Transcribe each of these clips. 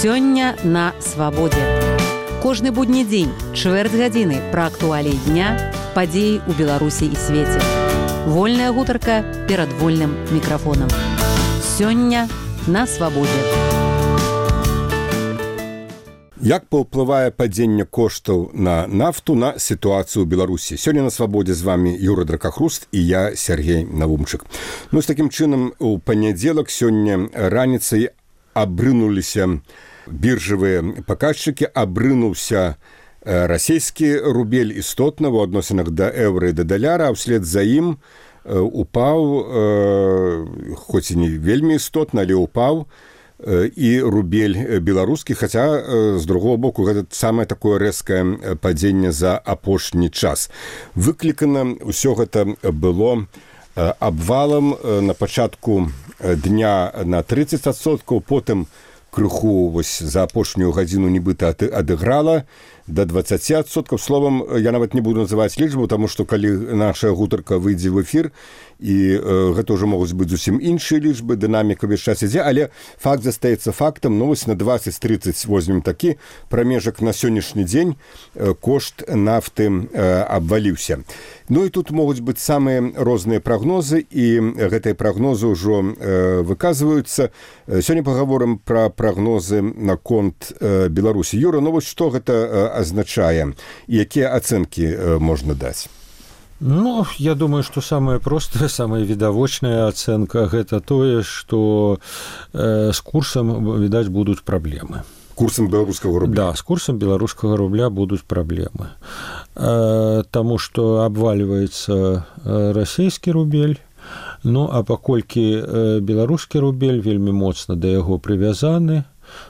Сёння на свабодзе. Кожны будні дзень, чвэрць гадзіны пра актуаліі дня, падзеі ў Беларусі і свеце. Вольная гутарка перад вольным мікрафонам. Сёння на свабодзе. Як паўплывае падзенне коштаў на нафту на сітуацыю ў Беларусі? Сёння на свабодзе з вами Юра Дракахруст і я, Сергей Навумчык. Ну, з такім чынам, у панядзелак сёння раніцай абрынуліся біржавыя паказчыкі, абрынуўся расійскі рубель істотна ў адносінах да еўра і да даляра, а ўслед за ім упаў, хоць і не вельмі істотна, але упаў і рубель беларускі, хаця з другого боку гэта самае такое рэзкае падзенне за апошні час. Выклікана ўсё гэта было абвалам на пачатку дня на 30%, потым крыху вось за апошнюю гадзіну нібыта адыграла до 20%. Словом, я нават не буду называць лічбу, таму што калі наша гутарка выйдзе в эфір, і гэта ўжо могуць быць зусім іншыя лічбы, дынаміка ўвесь час ідзе, але факт застаецца фактам. Ну, вось на 20-30 возьмем такі прамежак на сённяшні дзень кошт нафты абваліўся. Ну і тут могуць быць самыя розныя прагнозы, і гэтыя прагнозы ўжо выказваюцца. Сёння пагаворым пра прагнозы наконт Беларусі. Юра, ну вось што гэта азначае і якія ацэнкі можна даць? Ну, я думаю, что самая простая, самая відавочная ацэнка гэта тое, што з курсам, відаць, будуць праблемы. Курсам беларускага рубля? Да, з курсам беларускага рубля будуць праблемы. Таму што абвальваецца расійскі рубель, ну, а паколькі беларускі рубель вельмі моцна да яго прывязаны,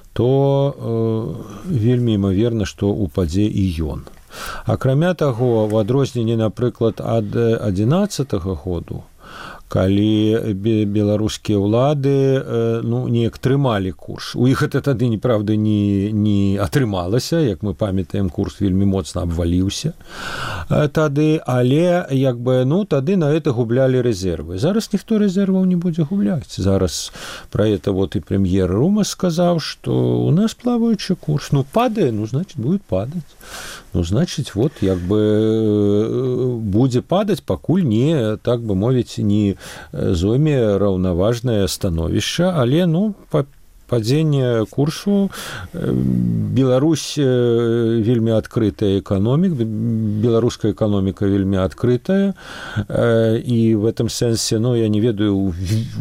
то вельмі імаверна, што упадзе і ён. Акрамя таго, в адрозненні, напрыклад, ад 2011 году, калі беларускія ўлады неяк трымалі курс. У іх гэта тады, неправда, не атрымалася, як мы памятаем, курс вельмі моцна абваліўся тады, але тады на это гублялі рэзервы. Зараз ніхто рэзерваў не будзе губляць. Зараз пра это вот і прэм'ер Румас сказаў, што у нас плаваючы курс. Ну, падае, значит, будет падаць. Ну, значит, вот, будзе падаць, пакуль не, так бы мовіць, не зойме раўнаважнае становішча, але, падзенне курсу. Беларусь вельмі адкрытая эканоміка, беларуская эканоміка вельмі адкрытая, і в этом сэнсе, я не ведаю,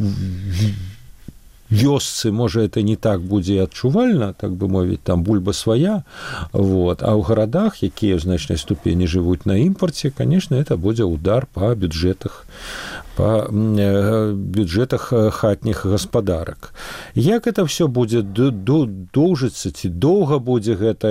вёсцы, можа, это не так будзе адчувальна, так бы мовіць, там бульба свая, вот. А ў гарадах, якія ў значнай ступені жывуць на імпарце, конечно, это будзе удар па бюджэтах хатніх гаспадарак. Як это все будзе доўжыцца, ці доўга будзе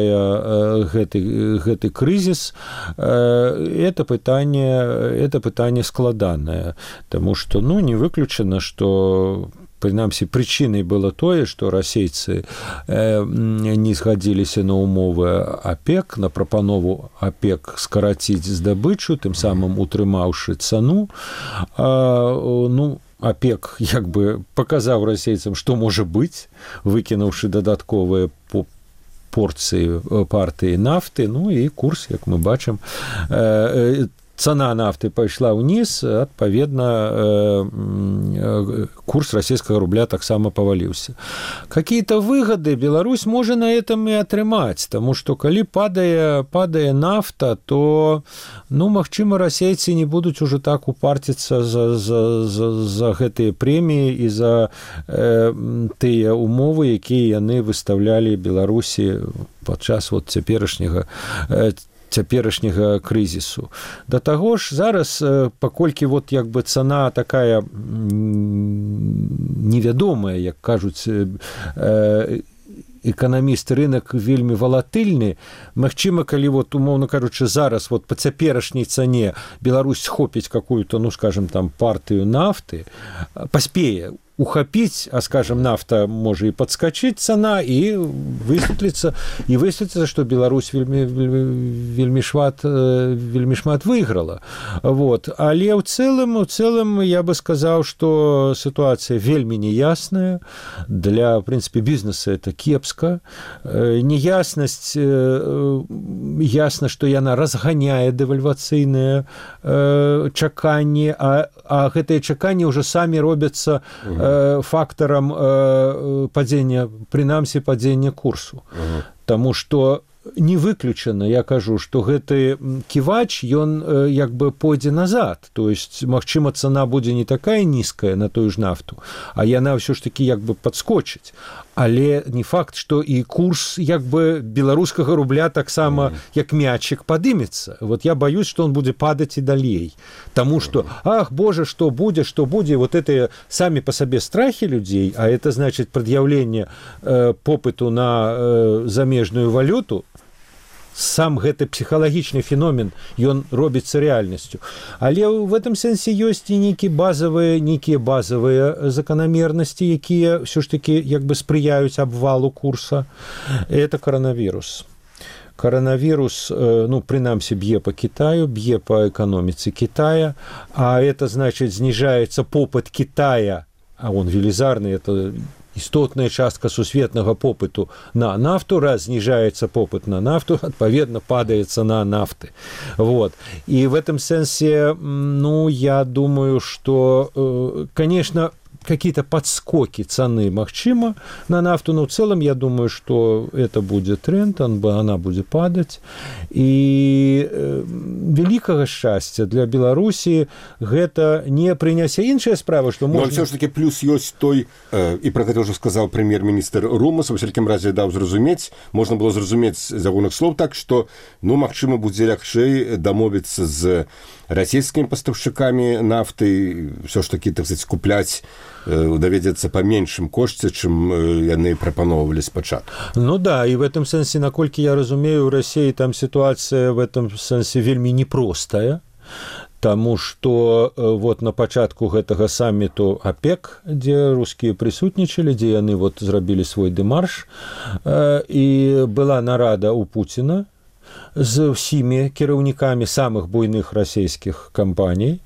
гэты крызіс, это пытанне складанае, таму што, не выключана, што прынамсі, прычынай было тое, што расейцы не згадзіліся на умовы ОПЕК, на прапанову ОПЕК скараціць здабычу, тым самым утрымаўшы цану. ОПЕК паказаў расейцам, што можа быць, выкінуўшы дадатковыя порцыі партыі нафты, і курс, як мы бачым, цана нафты пайшла ўніз, адпаведна, курс расійскага рубля таксама паваліўся. Какие-то выгоды Беларусь можа на этом і атрымаць, таму што калі падае нафта, то, магчыма, расейцы не будуць ужо так упарціцца за гэтыя прэміі і за тыя умовы, якія яны выставлялі Беларусі падчас цяперашняга крызісу. Да таго ж, зараз, паколькі цана такая невядомая, як кажуць эканамісты, рынок вельмі валатыльны, магчыма, калі, умоўна кажучы, зараз па цяперашняй цане Беларусь схопіць какую-то, скажем, там, партыю нафты, паспее ухапіць, а скажем, нафта можа і падскачыць цана і высветліцца, што Беларусь вельмі шмат выйграла. Вот. Але ў цэлым я бы сказаў, што сітуацыя вельмі неясная. Для, в прынцыпе, бізнеса это кепска. Неяснасць, ясна, што яна разганяе дэвальвацыйныя чаканні, а гэтыя чаканні ўжо самі робяцца фактарам падзення, прынамсі, падзення курсу. Таму што не выключана, я кажу, што гэты ківач, ён як бы пойдзе назад. То есть, магчыма, цана будзе не такая нізкая на тую ж нафту, а яна ўсё ж такі як бы падскочыць. Але не факт, што і курс як бы беларускага рубля таксама як мячик падымецца. Вот я боюсь, што он будзе падаць і далей. Таму што, ах, боже, што будзе, вот это самі па сабе страхі людзей, а это значит прад'яўленне попыту на замежную валюту, сам гэты псіхалагічны феномен, ён робіцца рэальнасцю. Але в этом сэнсе ёсць і нейкія базавыя заканамернасці, якія ўсё ж такі як бы спрыяюць абвалу курса. Это коронавірус. Коронавірус, ну, прынамсі, б'е по Китаю, б'е по эканоміцы Китая, а это значит зніжаецца попыт Китая, а он велізарны, это істотная частка сусветнага попыту на нафту, раз зніжаецца попыт на нафту, адпаведна падае цана нафты. Вот. И в этом сенсе, ну, я думаю, что, конечно, какие-то подскоки цены магчыма на нафту, но в целом я думаю, что это будет тренд, она будет падать. И великого счастья для Беларуси гэта не прынясе. Іншая справа, что можно... Но все ж таки плюс ёсць той, и про гэта уже сказал премьер-министр Румас, во всякім разе даў зразумець, можно было зразумець з ягоных слов так, что, ну, магчыма, будзе лягчэй дамовіцца з расійскімі пастаўшчыкамі нафты, все ж таки, так сказать, купляць даведзецца па меншым кошце, чым яны прапановвалі спачатку. Ну да, і в этом сэнсе, наколькі я разумею, у Расіі там сітуацыя в этом сэнсе вельмі непростая, таму што вот на пачатку гэтага самміту ОПЕК, дзе рускія прысутнічалі, дзе яны вот зрабілі свой дэмарш, і была нарада ў Пуціна з усімі кіраўнікамі самых буйных расійскіх кампаній.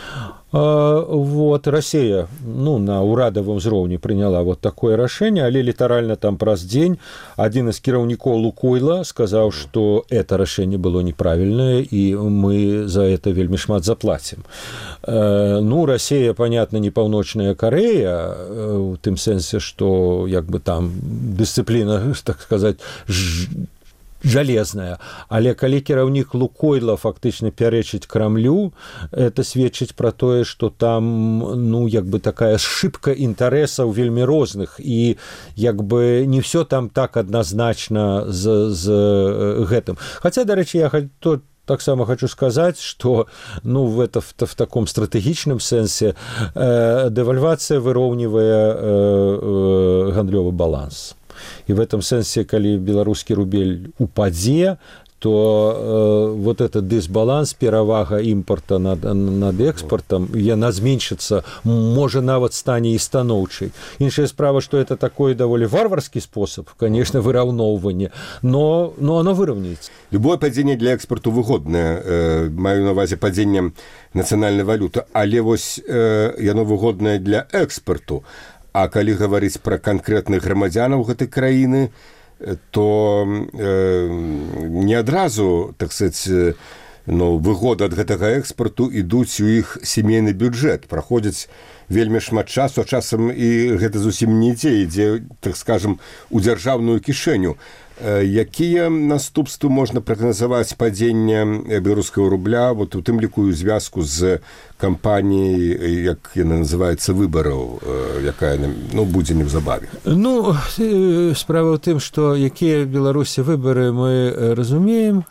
Вот, Россия, ну, на урадовом ўзроўні приняла вот такое решение, але літаральна там праз дзень один из кіраўнікоў Лукойла сказал, что это решение было неправильное, и мы за это вельмі шмат заплатим. Ну, Россия, понятно, не Паўночная Корея, в тым сэнсе, что як бы там дисциплина, так сказать, жалезная, але калі кіраўнік Лукойла фактычна пярэчыць Крамлю, это сведчыць пра тое, што там, ну, як бы такая сшыбка інтарэсаў вельмі розных, і як бы не все там так адназначна з гэтым. Хаця, дарэчы, я таксама хочу сказаць, што, ну, в таком стратэгічным сэнсе дэвальвацыя выроўнівае гандлёвы баланс. И в этом сенсе, калі беларускі рубель упадзе, то вот этот дисбаланс, перавага імпорта над экспортом, яна зменшыцца, можа нават стане і станоўчай. Іншая справа, что это такой даволі варварскі способ, конечно, выраўноўвання, но оно выровняется. Любое падзенне для экспорту выгоднае, маю на увазе падзенне нацыянальнай валюты, але вось яно выгоднае для экспорту. А калі гаварыць пра канкрэтных грамадзянаў гэтай краіны, то не адразу, так сказать, ну, выгоды ад гэтага экспарту ідуць у іх сямейны бюджэт. Праходзіць вельмі шмат часу, а часам і гэта зусім не ідзе, так скажем, у дзяржаўную кішэню. Якія наступствы можна прагназаваць падзення беларускага рубля, вот у тым ліку ў звязку з кампаніяй, як яна называецца, выбараў, якая, ну, будзе неўзабаве? Ну, справа ў тым, што якія Беларусі выбары мы разумеем,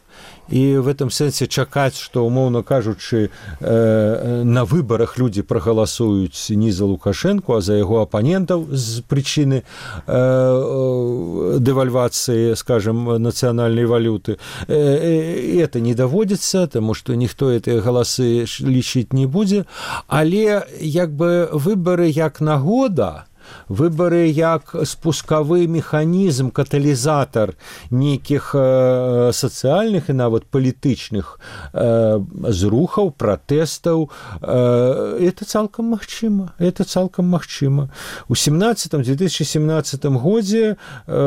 і в этом сэнсе чакаць, што, умоўна кажучы, на выбарах людзі прагаласуюць не за Лукашенко, а за яго апанентаў з прычыны дэвальвацыі, скажем, нацыянальнай валюты. Это не даводзіцца, таму што ніхто гэтыя галасы лічыць не будзе, але як бы выбары як нагода, выбары як спускавы механізм, каталізатар нейкіх сацыяльных і нават палітычных зрухаў, пратэстаў, это цалкам магчыма. Это цалкам магчыма. У 2017 годзе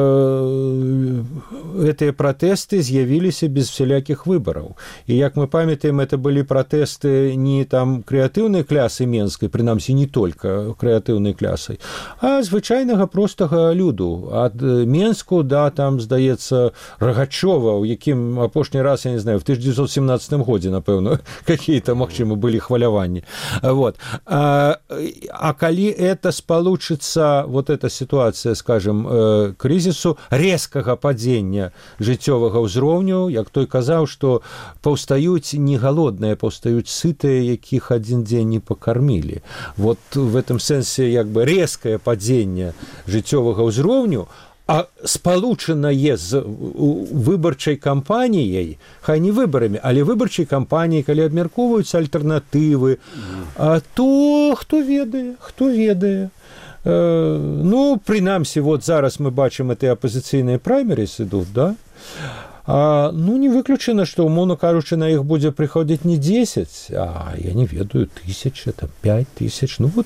гэтыя пратэсты з'явіліся без всялякіх выбараў. І як мы памятаем, это былі пратэсты не там крэатыўнай клясы менскай, прынамсі не толькі крэатыўнай клясай, а звычайнага простага люду. Ад Менску да, там, здаецца, Рагачова, у якім апошні раз, я не знаю, в 1917 годзе, напэўна, какие-то, магчыма, былі хваляванні. Вот. А калі это спалучыцца, вот эта ситуация, скажем, кризису, резкага падзення жыццёвага ўзроўню, як той казаў, што паўстаюць не галодныя, паўстаюць сытыя, якіх адзін дзень не пакармілі. Вот в этом сэнсе як бы резкае падзення жыццёвага ўзроўню, а спалучанае з выбарчай кампаніяй, хай не выбарамі, але выбарчай кампаніяй, калі абмяркоўваюцца альтэрнатывы, то хто ведае. Ну, прынамсі, вот зараз мы бачым эти апозіцыйныя праймерис ідуць, да? Ну, не выключана, што, умоўна кажучы, на іх будзе прыходзіць не 10, а, я не ведаю, 1000, там, 5000. Ну, вот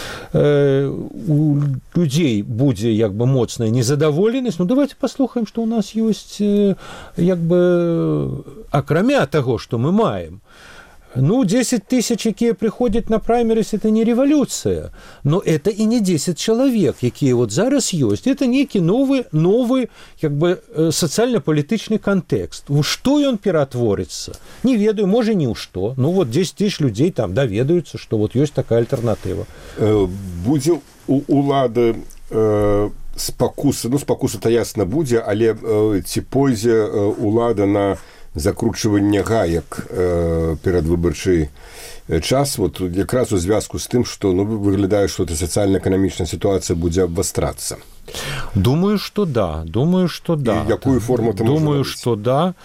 у людзей будзе, як бы, моцная незадаволенасць. Ну, давайте паслухаем, што ў нас ёсць, як бы, акрамя таго, што мы маем. Ну, 10 тысяч, якія прыходзяць на праймерис, это не революция, но это и не 10 человек, якія вот зараз ёсць. Это нейкі новы як бы, сацыяльна-палітычны кантэкст. У што ён ператворыцца? Не ведаю, можа, ні ў што. Ну, вот 10 тысяч людзей там даведаюцца, што вот ёсць такая альтэрнатыва. Будзе у улады спакуса, ну, спакуса-то ясна будзе, але ці пойдзе улада на закручванне гаек перадвыбарчы час, вот якраз у звязку з тым, што, ну, выглядае, што эта сацыяльна-эканамічная сітуацыя будзе абвастрацца. Думаю, што да. І якую форму там думаю, што да.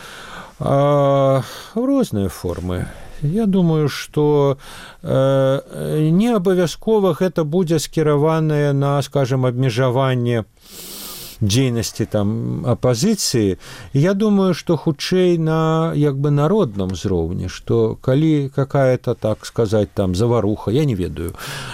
Розныя формы. Я думаю, што не абавязкова гэта будзе скіраванае на, скажем, абмежаванне дзейнасці там апазіцыі. Я думаю, што хутчэй на як бы народным узроўні, што калі какая-то, так сказаць, там заваруха, я не ведаю,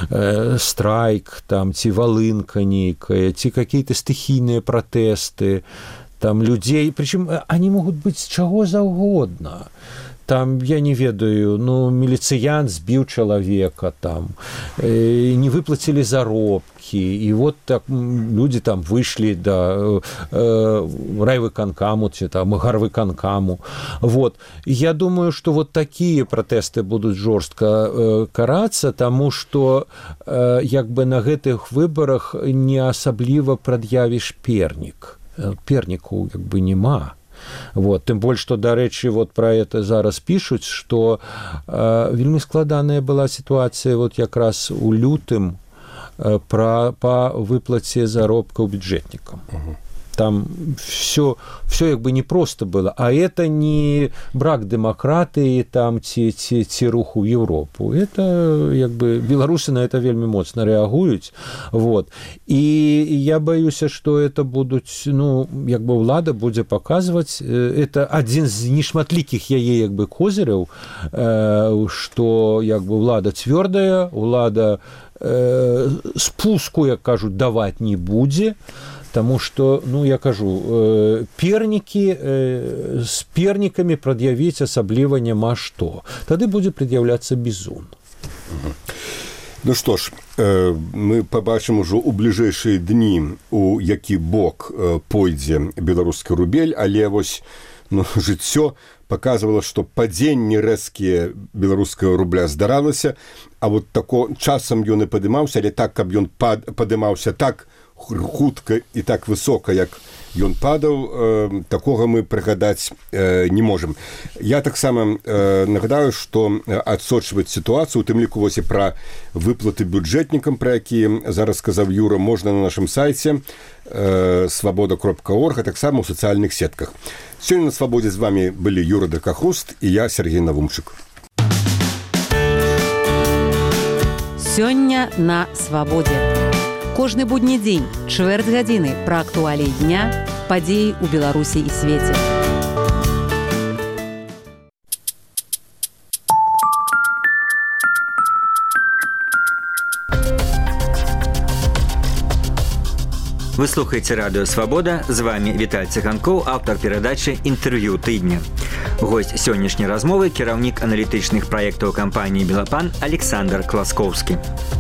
страйк там ці валынка нейкая, ці какие-то стыхійныя пратэсты там людзей, прычым они могуць быць чаго заўгодна. Там, я не ведаю, ну, міліцыян збіў чалавека, там, не выплацілі заробкі, і вот так людзі там выйшлі да райвыканкаму, ці там гарвыканкаму. Вот. Я думаю, што вот такія пратэсты будуць жорстка карацца, таму што як бы на гэтых выбарах не асабліва прад'явіш пернік. Перніку як бы няма. Вот. Тым больш, што, дарэчы, вот пра это зараз пішуць, што вельмі складаная была сітуацыя вот якраз у лютым па выплаце заробкаў бюджэтнікам. Там все як бы не просто было, а это не брак дэмакратыі там ці руху ў Европу. Это як бы беларусы на это вельмі моцна рэагуюць. Вот. І я баюся, што это будуць, ну, як бы ўлада будзе паказваць, это адзін з нешматлікіх яе як бы козыряў, што як бы ўлада цвёрдая, ўлада спуску, як кажуць, даваць не будзе. Таму што, ну, я кажу, пернікі з пернікамі прад'явіць асабліва няма што. Тады будзе прад'яўляцца бізун. Ну што ж, мы пабачым ужо ў бліжэйшыя дні, у які бок пойдзе беларускі рубель, але вось, ну, жыццё паказвала, што падзенні рэзкія беларускага рубля здаралася, а вот тако часам ён і падымаўся, але так, каб ён падымаўся так хутка і так высока, як ён падаў, такога мы прыгадаць не можам. Я таксама нагадаю, што адсочваць сітуацыю, у тым ліку вось і пра выплаты бюджэтнікам, пра якія зараз сказаў Юра, можна на нашым сайце свабода.орг, а таксама ў сацыяльных сетках. Сёння на Свабодзе з вами былі Юра Дракахруст і я, Сергей Навумчык. Сёння на Свабодзе. Кожны будні дзень, чвэрць гадзіны пра актуаліі дня, падзеі ў Беларусі і свеце. Вы слухаеце радыё «Свабода», з вами Віталь Цыганкоў, аўтар перадачы «Інтэрв'ю тыдня». Госць сённяшняй размовы – кіраўнік аналітычных праектаў кампаніі «Белапан» Александр Класкоўскі.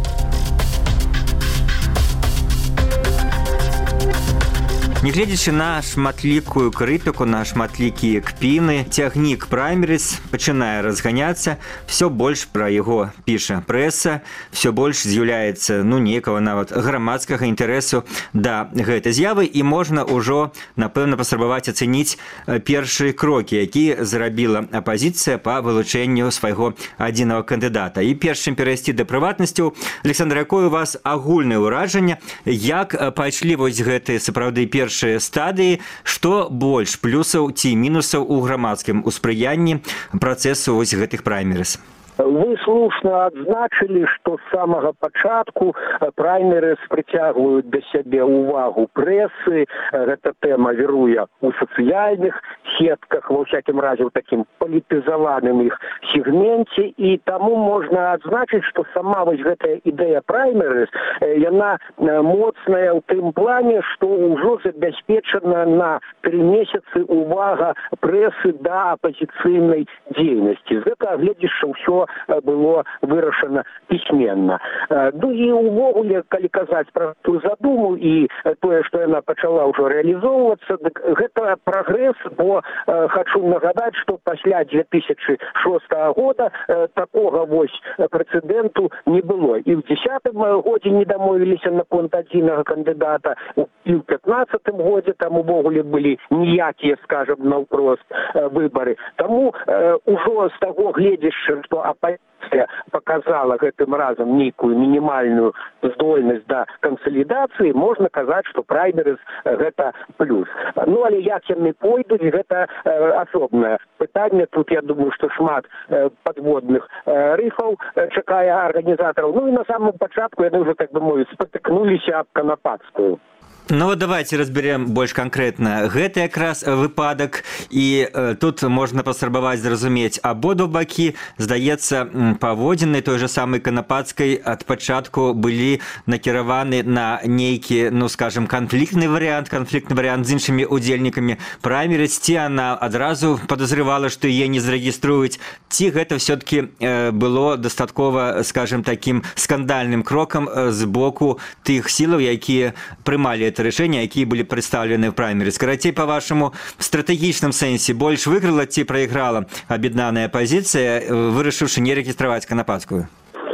Нягледзячы на шматлікую крытыку, на шматлікія кпіны, цягнік праймерыз пачынае разганяцца, все больш пра яго піша прэса, все больш з'яўляецца, нейкага нават грамадскага інтарэсу да гэтай з'явы, і можна ўжо, напэўна, паспрабаваць ацэніць першыя крокі, які зрабіла апазіцыя па вылучэнню свайго адзінага кандыдата. І перш чым перайсці да прыватнасцяў, Александр, якое у вас агульнае ўражанне, як пайшлі вось гэтыя сапраўды першыя стадыі, што больш плюсаў ці мінусаў у грамадскім успрыянні працэсу вось гэтых праймерыз? Вы слушна адзначылі, што з самага пачатку праймерыз прыцягваюць да сябе ўвагу прэсы. Гэта тэма віруе ў сацыяльных сетках, ва ўсякім разе ў такім палітызаваным іх сегменце, і таму можна адзначыць, што сама вось гэтая ідэя праймерыз, яна моцная ў тым плане, што ўжо забяспечана на 3 месяцы ўвага прэсы да апазіцыйнай дзейнасці. З гэтага гледзячы ўсё было вырашана пісьменна. Ну і увогуле, калі казаць пра ту задуму і тое, што яна пачала ўжо рэалізоўвацца, гэта прагрэс, бо хачу нагадаць, што пасля 2006 года такога вось прэцэдэнту не было. І ў 2010 годзе не дамовіліся наконт адзінага кандыдата, і ў 2015 годзе там увогуле былі ніякія, скажам, наўпрост выбары. Таму ўжо з таго гледзячы, што апозіцыя показала гэтым разам нейкую мінімальную здольнасць да кансалідацыі, можна казаць, што праймерыз гэта плюс. Ну, але як яны пойдуць, гэта асобнае пытанне. Тут, я думаю, што шмат падводных рыфаў чакае арганізатараў. Ну і на самом пачатку яны ўжо, так бы мовіць, спатыкнуліся аб Канапацкую. Ну, давайте разберем больш канкрэтна гэты якраз выпадак, і тут можна паспрабаваць зразумець абодва бакі. Здаецца, паводзіны той же самай Канапацкай ад пачатку былі накіраваны на нейкі, скажем, канфліктны варыянт з іншымі удзельнікамі праймерыз, ці яна адразу падазрывала, што яе не зарэгіструюць, ці гэта все-таки было дастаткова, скажем, такім скандальным крокам з боку тых сілаў, якія прымалі это рашэнне, якія былі прадстаўлены ў праймерыз. Карацей, па-вашаму, в стратэгічным сэнсе больш выйграла ці прайграла аб'яднаная апазіцыя, вырашыўшы не рэгістраваць Канапацкую?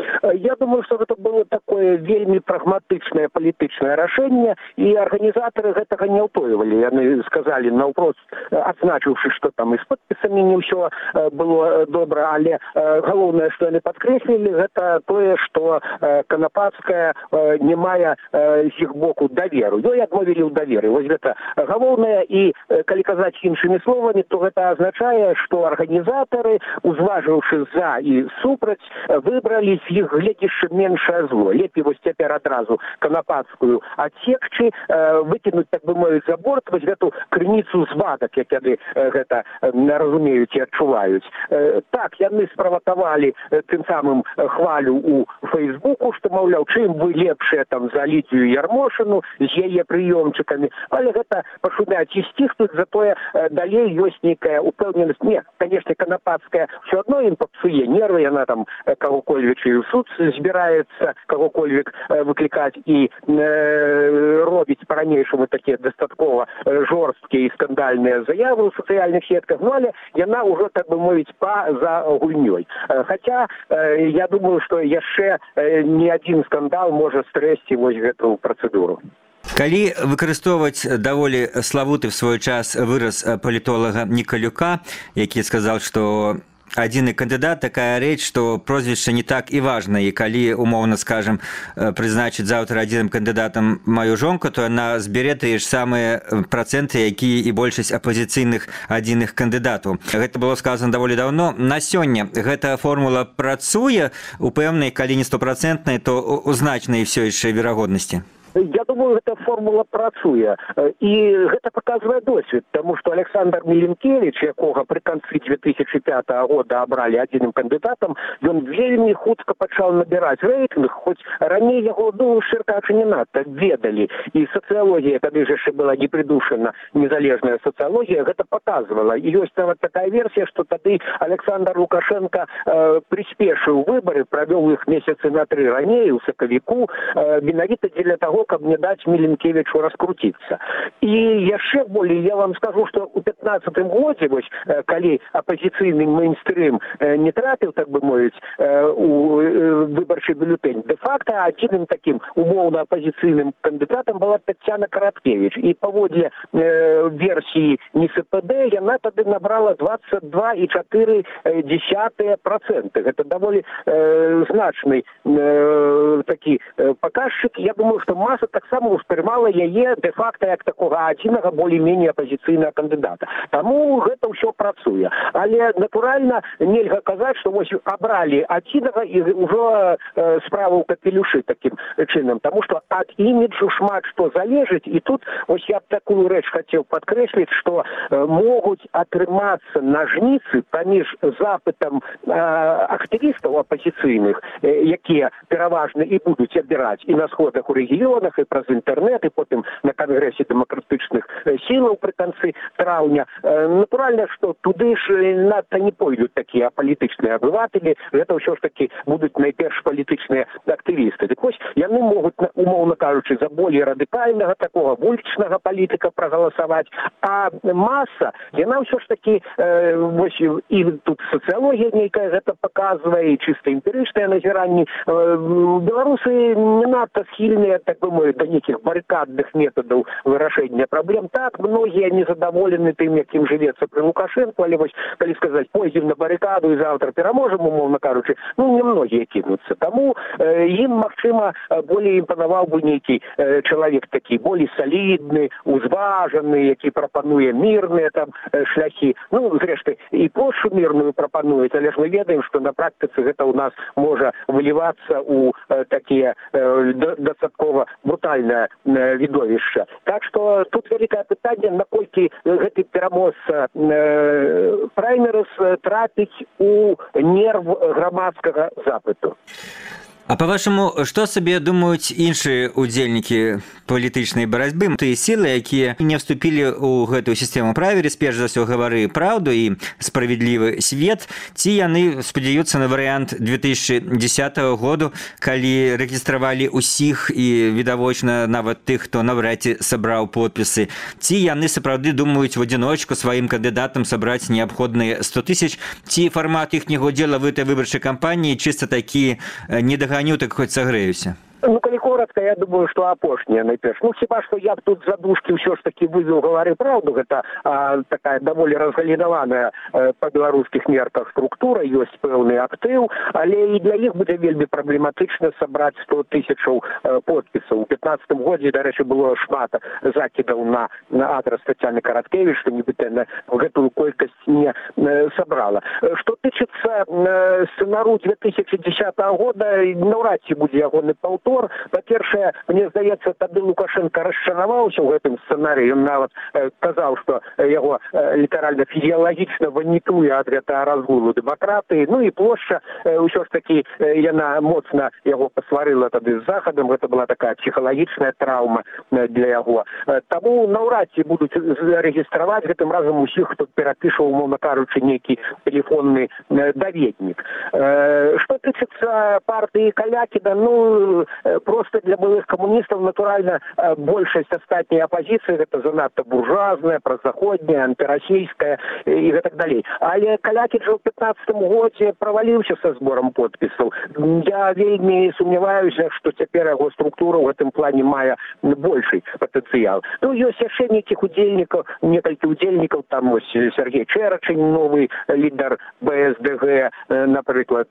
Я думаю, что это было такое вельмі прагматычнае палітычнае рашэнне, і арганізатары гэтага не ўтойвалі. Яны сказалі наўпрост, адзначыўшы, што там і з подпісамі не ўсё было добра, але галоўнае, што яны падкрэслілі, гэта тое, што Канапацкая не мае з іх боку даверу. Ёй адмовілі ў даверы. Вось гэта галоўнае, і калі казаць іншымі словамі, то гэта азначае, што арганізатары, узважыўшы за і супраць, выбралі з іх гледзячы меншае зло. Лепей вось цяпер адразу Канапацкую адсекчы, выкінуць, так бы мовіць, за борт вось гэту крыніцу звадак, як яны гэта разумеюць і адчуваюць. Так, яны справакавалі тым самым хвалю у Фейсбуку, што, маўляў, чым вы лепшыя там за Лідію Ярмошыну з яе прыёмчыкамі, але гэта пашумяць і сціхнуць, затое далей ёсць нейкая упэўненасць. Не, канешне, Канапацкая все адно ім папсуе нервы, яна там кагокольвіч і ў суд збіраецца кагокольвік выклікаць і робіць па-ранейшаму такія дастаткова жорсткія і скандальныя заявы ў сацыяльных сетках, ну але яна ўжо, так бы мовіць, па-за гульнёй. Хаця, я думаю, што яшчэ ні адзін скандал можа стрэсці вось гэту працэдуру. Калі выкарыстоўваць даволі славуты в свой час выраз палітолага Николюка, які сказал, что адзіны кандыдат такая рэч, што прозвішча не так і важна, і калі, умоўна скажем, прызначыць заўтра адзіным кандыдатам маю жонку, то яна збере тыя ж самыя працэнты, якія і большасць апазіцыйных адзіных кандыдатаў. Гэта было сказано даволі даўно. На сёння гэта формула працуе у пэўнай, калі не 100%, то у значнай ўсё яшчэ верагоднасці. Я думаю, эта формула працуе. І гэта паказвае досвед, таму што Александр Міленкевіч, якога пры канцы 2005 года абралі адзіным кандыдатам, ён вельмі хутка пачаў набіраць рэйтынг, хоць раней яго, шыркачы не надта ведалі. І сацыялогія, калі ж яшчэ была не прыдушана незалежная сацыялогія, гэта паказвала. І ёсць нават такая версія, што тады Александр Лукашенко прыспешыў выбары, правёў іх месяцы на 3 раней, у сакавіку, менавіта дзеля таго, каб не даць Міленкевічу раскруціцца. І яшчэ болей я вам скажу, што ў 15-м годзе, вось, калі апазіцыйны мейнстрым не трапіў, так бы мовіць, у выбарчы бюлетень, де-факто адзіным такім умоўна апазіцыйным кандыдатам была Таццяна Караткевіч. І паводле версіі НСПД яна тады набрала 22,4%. Гэта даволі значны такі паказчык. Я думаю, што маса таксама ўспрымала яе де-факто як такога адзінага болей-меней апазіцыйнага кандыдата. Таму гэта ўсё працуе. Але, натуральна, нельга казаць, што вось абралі адзінага і ўжо справа ў капелюшы такім чынам. Таму што ад іміджу шмат што залежыць. І тут вось я б такую рэч хацеў падкрэсліць, што могуць атрымацца нажніцы паміж запытам актывістаў апазіцыйных, якія пераважна і будуць абіраць і на сходах у рэгіёнах, і праз інтэрнэт, і потым на кангрэсе дэмакратычных сілаў пры канцы траўня. Натуральна, што туды ж надта не пойдуць такія палітычныя абыватели, гэта ўсё ж такі будуць найперш палітычныя актывісты. Дык вось яны могуць, умоўна кажучы, за болей радыкальнага такога вулічнага палітыка прагаласаваць, а маса, яна ўсё ж такі, вось і тут сацыялогія нейкая гэта паказвае, і чыста эмпірычныя назіранні. Беларусы не надта схільныя, так бы мовіць, да нейкіх барыкадных метадаў вырашэння праблем. Так, многія незадаволены тым, якім жывецца пры Лукашенку, але вось, калі сказаць, пойдзем на барыкаду і завтра пераможам, умоўна кажучы, немногія кінуцца. Таму ім, магчыма, болей імпанаваў бы нейкі чалавек такі, болей салідны, узважаны, які прапануе мірныя там шляхі. Зрэшты, і плошчу мірную прапануюць, але ж мы ведаем, што на практыцы гэта ў нас можа вылівацца ў такія дастаткова брутальнае відовішча. Так што тут вялікае пытанне, наколькі гэты пераможца праймерыс трапіць у нерв грамадскага запыту. А па-вашаму, што сабе думаюць іншыя удзельнікі палітычнай барацьбы, тыя сілы, якія не вступілі ў гэтую сістэму праверыс, перш за ўсё гавары праўду і справядлівы свет, ці яны спадзяюцца на варыянт 2010 году, калі рэгістравалі ўсіх і відавочна нават тых, хто наўрад ці сабраў подпісы, ці яны сапраўды думаюць в адзіночку сваім кандыдатам сабраць неабходныя 100 000, ці фармат іхняга ўдзела в гэтай выбарчай кампаніі чыста такі недаганны, так хоць сагрэюся. Калі коротко, я думаю, што апошняя найперш. Хіба што я б тут задушкі ўсё ж такі вывеў гавары праўду, гэта такая даволі разгалінаваная па беларускіх мерках структура, ёсць пэўны актыў, але і для іх будзе вельмі праблематычна сабраць 100 000 подпісаў. У 15-м годзе, дарэчы, было шмат закідаў на адрас Таццяны Караткевіч, што нібыта гэтую колькасць не сабрала. Што тычыцца сцэнару 2010 года, наўрад ці будзе ягоны паўтор. Па-першае, мне здаецца, тады Лукашенко расчараваўся ў гэтым сцэнарыі. Ён нават казаў, што яго літаральна фізіялагічна ванітуе ад гэтага разгулу дэмакратыі. І плошча, ўсё ж такі, яна моцна яго пасварыла тады з Захадам. Гэта была такая псіхалагічная траўма для яго. Таму наўрад ці будуць рэгістраваць гэтым разам усіх, хто перапіша, умоўна кажучы, нейкі тэлефонны даведнік. Што тычыцца партыі Калякіна, просто для былых камуністаў, натуральна, большасць астатняй апазіцыі гэта занадта буржуазная, празаходняя, антырасійская і гэтак далей. Але Калякіч у 15-м годзе праваліўся са зборам подпісаў. Я вельмі сумняваюся, што цяпер яго структура ў гэтым плане мае большы патэнцыял. Ну, ёсць яшчэ нейкіх удзельнікаў, некалькі удзельнікаў, там ось Сергей Чэрачань, новы лідар БСДГ, напрыклад.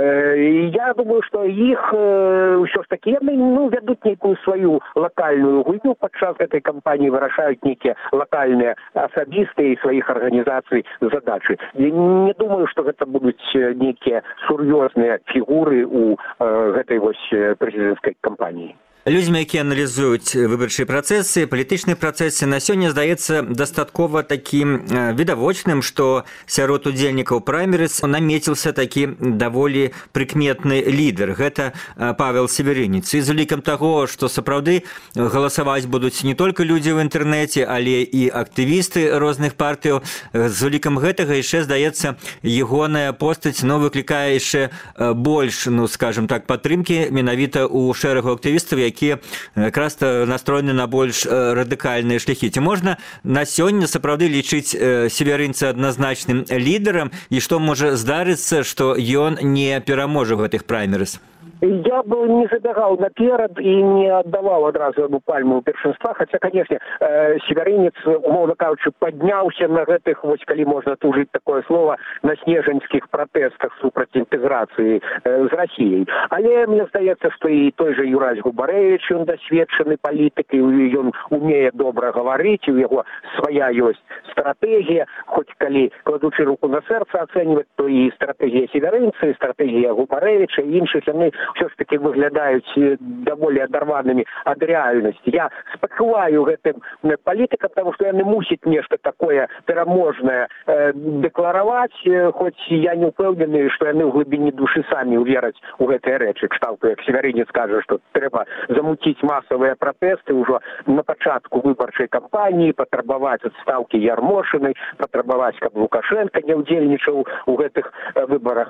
Я думаю, што іх ўсё ж такі яны вядуць нейкую сваю лакальную гульню падчас гэтай кампаніі, вырашаюць нейкія лакальныя асабістыя і сваіх арганізацый задачы. Я не думаю, што гэта будуць нейкія сур'ёзныя фігуры ў гэтай вось прэзідэнцкай кампаніі. Людзьмі, якія аналізуюць выбарчыя працэсы, палітычныя працэсы, на сёння здаецца дастаткова такім відавочным, што сярод удзельнікаў праймерыз намеціўся такі даволі прыкметны лідар. Гэта Павел Северынец. І з улікам таго, што сапраўды галасаваць будуць не толькі людзі ў інтэрнэце, але і актывісты розных партыяў. З улікам гэтага яшчэ, здаецца, ягоная постаць выклікае яшчэ больш, скажем так, падтрымкі менавіта ў шэрагу актывістаў, якія якраз настроены на больш радыкальныя шляхі. Ці можна на сёння сапраўды лічыць Северынца адназначным лідарам, і што можа здарыцца, што ён не пераможа ў гэтых праймерыз? Я бы не забегал наперед и не отдавал одразу ему пальму першинства, хотя, конечно, Северынец, умовно кажучи, поднялся на гэтых, вот, коли можно тужить такое слово, на снежинских протестах супраць интеграции с Россией. Але мне здаецца, что и той же Юрась Губаревич, он досведченный политик, и он умеет добро говорить, и у него своя есть стратегия, хоть коли кладучи руку на сердце оценивать, то и стратегия Северынца, и стратегия Губаревича, и іншых, они все ж таки выглядаюць даволі адарванымі ад рэальнасці. Я спачуваю гэтым палітыкам, потому что яны мусяць нешта такое пераможнае дэклараваць, хоць я не ўпэўнены, што яны ў глыбіні душы самі ўвераць у гэтыя рэчы. Кшталту, як Северынец кажа, што трэба замуціць масавыя пратэсты ўжо на пачатку выбарчай кампаніі, патрабаваць адстаўкі Ярмошынай, патрабаваць, каб Лукашенко не ўдзельнічаў у гэтых выбарах.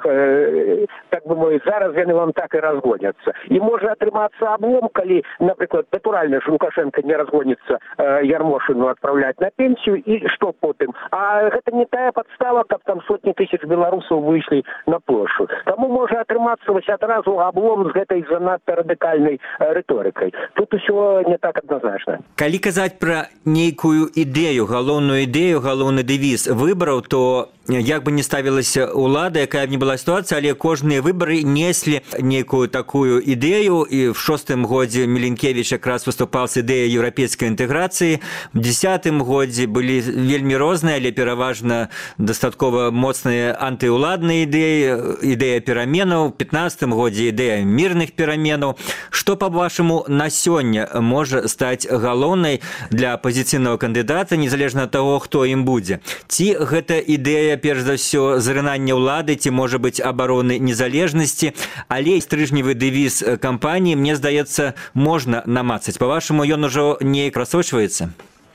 Так бы мовіць, зараз яны вам так і разгоняцца. І можа атрымацца аблом, калі, напрыклад, натуральна ж Лукашенко не разгоніцца Ярмошыну адпраўляць на пенсію, і што потым? А гэта не тая падстава, каб там сотні тысяч беларусаў выйшлі на плошчу. Таму можа атрымацца вось адразу аблом з гэтай занадта радыкальнай рыторыкай. Тут усё не так адназначна. Калі казаць пра нейкую ідэю, галоўную ідэю, галоўны дэвіз выбараў, то як бы не ставілася ўлада, якая б не была сітуацыя, але кожныя выбары неслі нейкую такую ідэю, і в 6-м годзе Міленкевіч якраз выступаў з ідэяй еўрапейскай інтэграцыі. В 10-м годзе былі вельмі розныя, але пераважна дастаткова моцныя антыўладныя ідэі, ідэя пераменаў, в 15-м годзе ідэя мірных пераменаў. Што, па-вашаму, на сёння можа стаць галоўнай для апазіцыйнага кандыдата, незалежна ад таго, хто ім будзе? Ці гэта ідэя, перш за ўсё, зарынання ўлады, ці, можа быць, абароны незалежнасці, але стрыжневы дэвіз кампаніі, мне здаецца, можна намацаць. Па-вашаму, ён ужо неяк прасочваецца?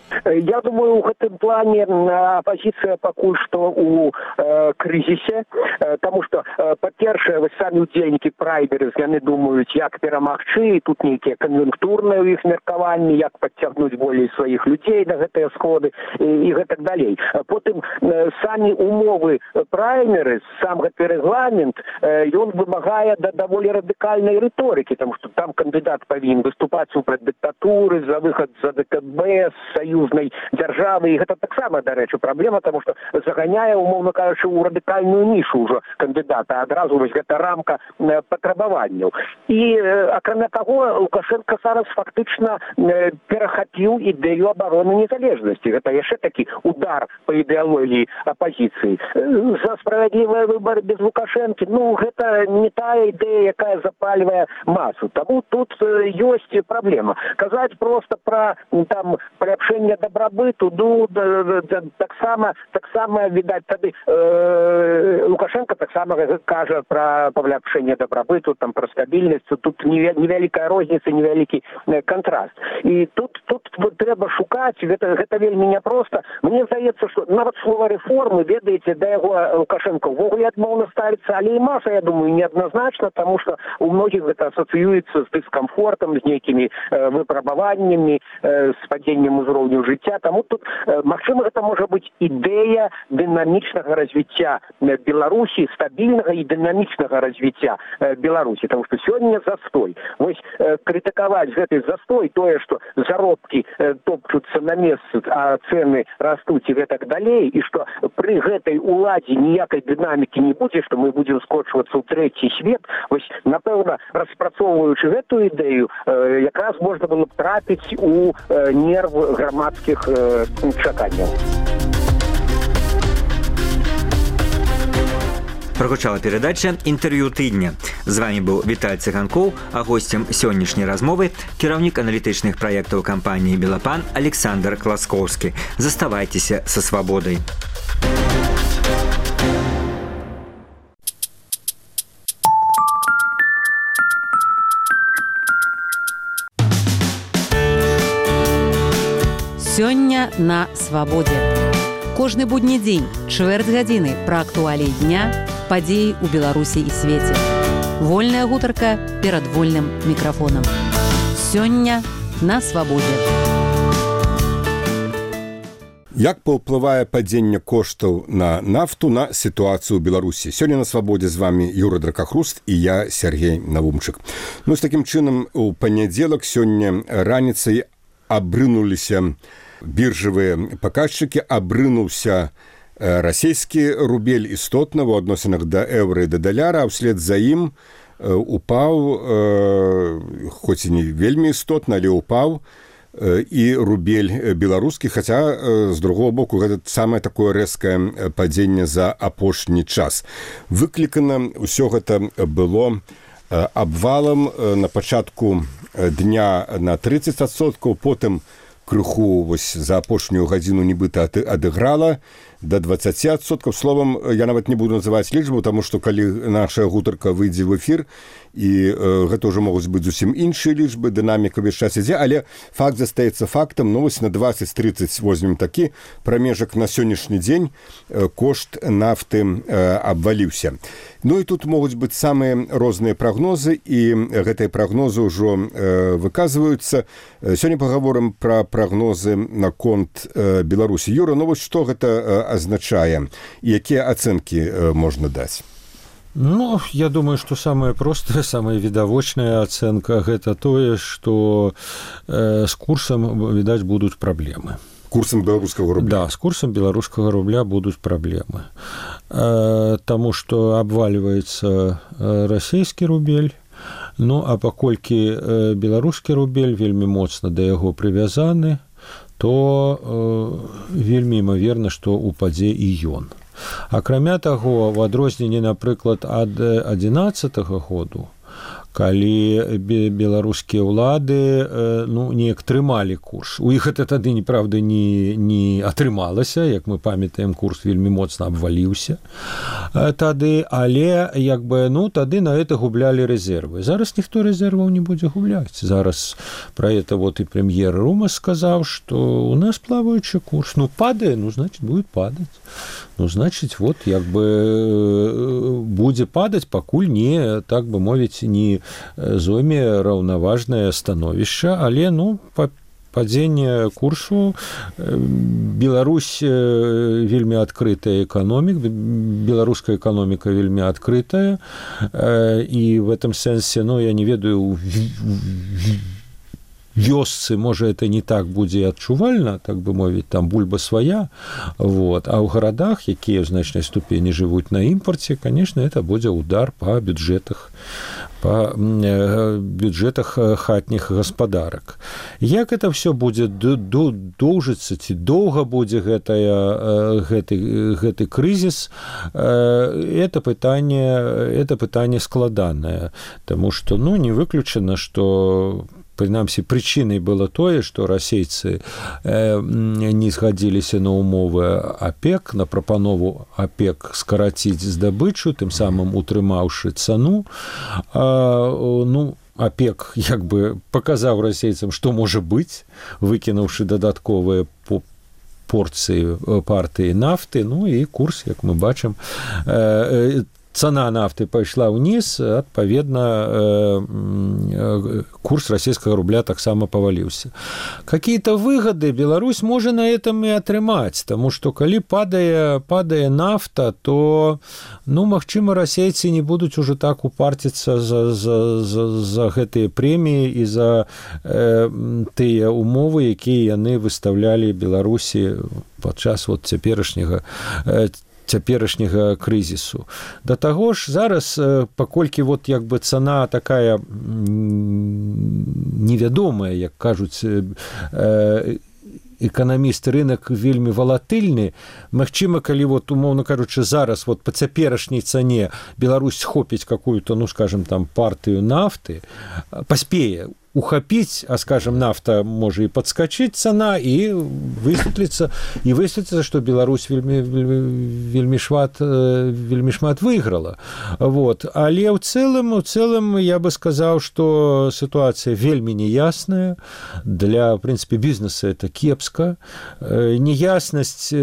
Я думаю, у гэтым плане апозіцыя пакуль што ў крызісе, таму што, па-першае, вось самі ўдзельнікі праймерыз, яны думаюць, як перамагчы, і тут нейкія кан'юнктурныя ў іх меркаванні, як падцягнуць болей сваіх людзей на гэтыя сходы і гэтак далей. Потым самі умовы праймерыз, сам гэты рэгламент, ён вымагае да даволі радыкальнай рыторыкі, таму што там кандыдат павінен выступаць супраць дыктатуры, за выхад за ДКБ, саюзнай дзяржавы, і гэта таксама, дарэчы, праблема, таму што заганяе, умоўна кажучы, у радыкальную нішу ўжо кандыдата, адразу вось гэта рамка патрабаванняў. І, акрамя таго, Лукашенко зараз фактычна перахапіў ідэю абароны незалежнасці. Гэта яшчэ такі удар па ідэалогіі апазіцыі. За справядлівыя выбары без Лукашэнкі, гэта не тая ідэя, якая запальвае масу. Таму тут ёсць праблема. Казаць проста пра паляпшэнне паляпшэння дабрабыту, ну таксама відаць тады Лукашенко таксама кажа пра паляпшэнне дабрабыту, там пра стабільнасць, тут невялікая розніца, невялікі кантраст. І тут трэба шукаць, гэта вельмі няпроста. Мне здаецца, што нават слова рэформы, ведаеце, да яго Лукашенко ўвогуле адмоўна ставіцца, але і маса, я думаю, неадназначна, таму што у многіх гэта асацыюецца з дыскамфортам, з нейкімі выпрабаваннямі, з падзеннем узроўню жыцця. Таму тут, магчыма, гэта можа быць ідэя дынамічнага развіцця Беларусі, стабільнага і дынамічнага развіцця Беларусі, таму што сёння застой. Вось крытыкаваць гэты застой, тое, што заробкі топчуцца на месцы, а цэны растуць і гэтак далей, і што пры гэтай уладзе ніякай дынамікі не будзе, што мы будзем скочвацца ў трэці свет. Вось, напэўна, распрацоўваючы гэтую ідэю, якраз можна было б трапіць у нерв грамадскіх чаканняў. Прагучала перадача «Інтэрв'ю тыдня». З вами быў Віталь Цыганкоў, а госцем сённяшняй размовы кіраўнік аналітычных праектаў кампаніі «Белапан» Александр Класкоўскі. Заставайцеся са свабодай. Сёння на свабодзе. Кожны будні дзень, чвэрць гадзіны пра актуаліі дня, падзеі ў Беларусі і свеце. Вольная гутарка перад вольным мікрафонам. Сёння на свабодзе. Як паўплывае падзенне коштаў на нафту на сітуацыю ў Беларусі? Сёння на свабодзе з вами Юра Дракахруст і я, Сергей Навумчык. Ну, з такім чынам, у панядзелак сёння раніцай абрынуліся біржавыя паказчыкі, абрынуўся расійскі рубель істотна ў адносінах да еўра і да даляра, а ўслед за ім упаў, хоць і не вельмі істотна, але упаў і рубель беларускі, хаця з другого боку гэта самае такое рэзкае падзенне за апошні час. Выклікана ўсё гэта было абвалам на пачатку дня на 30%, потым крыху вось за апошнюю гадзіну нібыта адыграла да 20%. Словам, я нават не буду называць лічбу, таму што калі наша гутарка выйдзе в эфір, і гэта ўжо могуць быць зусім іншыя лічбы, дынаміка ўвесь час ідзе, але факт застаецца фактам. Ну, вось на 20-30 возьмем такі прамежак на сённяшні дзень кошт нафты абваліўся. Ну і тут могуць быць самыя розныя прагнозы, і гэтыя прагнозы ўжо выказваюцца. Сёння пагаворым пра прагнозы наконт Беларусі. Юра, ну вось што гэта азначае і якія ацэнкі можна даць? Ну, я думаю, что самая простая, самая відавочная ацэнка гэта тое, што з курсам, відаць, будуць праблемы. Курсам беларускага рубля? Да, з курсам беларускага рубля будуць праблемы. Таму што абвальваецца расійскі рубель, ну, а паколькі беларускі рубель вельмі моцна да яго прывязаны, то вельмі імаверна, што упадзе і ён. Акрамя таго, в адрозненне, напрыклад, ад 2011 году, калі беларускія ўлады неяк трымалі курс. У іх гэта тады, правда, не атрымалася, як мы памятаем, курс вельмі моцна абваліўся тады, але тады на это гублялі рэзервы. Зараз ніхто рэзерваў не будзе губляць. Зараз пра это вот і прэм'ер Румас сказаў, што у нас плаваючы курс. Падае, значит, будет падаць. Значит, вот будзе падаць, пакуль не, так бы мовіць, не зойме раўнаважнае становішча, але, падзенне курсу. Беларусь вельмі адкрытая эканоміка, беларуская эканоміка вельмі адкрытая, і в этом сэнсе, я не ведаю, вёсцы, можа, это не так будзе адчувальна, так бы мовіць, там бульба свая, вот. А ў гарадах, якія ў значнай ступені жывуць на імпарце, конечно, это будзе удар па бюджэтах хатніх гаспадарак. Як это все будзе доўжыцца, ці доўга будзе гэты крызіс, это пытанне складанае, таму што, не выключана, што прынамсі прычынай было тое, што расейцы не згадзіліся на умовы ОПЕК, на прапанову ОПЕК скараціць здабычу, тым самым утрымаўшы цану. ОПЕК як бы паказаў расейцам, што можа быць, выкінуўшы дадатковыя порцыі партыі нафты, і курс, як мы бачым, цана нафты пайшла ўніз, адпаведна курс расійскага рубля таксама паваліўся. Какие-то выгоды Беларусь можа на этом і атрымаць, таму што калі падае нафта, то магчыма, расейцы не будуць ужо так упарціцца за гэтыя прэміі і за тыя умовы, якія яны выставлялі Беларусі падчас цяперашняга крызісу. Да таго ж зараз, паколькі цана такая невядомая, як кажуць эканамісты, рынок вельмі валатыльны, магчыма, калі умоўна кажучы, зараз па цяперашняй цане Беларусь схопіць какую-то, партыю нафты, паспее ухапіць, нафта можа і падскачыць цана, і высветліцца, што Беларусь вельмі шмат выйграла. Але ў цэлым я бы сказаў, што сітуацыя вельмі неясная, для, в прынцыпе, бізнеса это кепска. Неяснасць,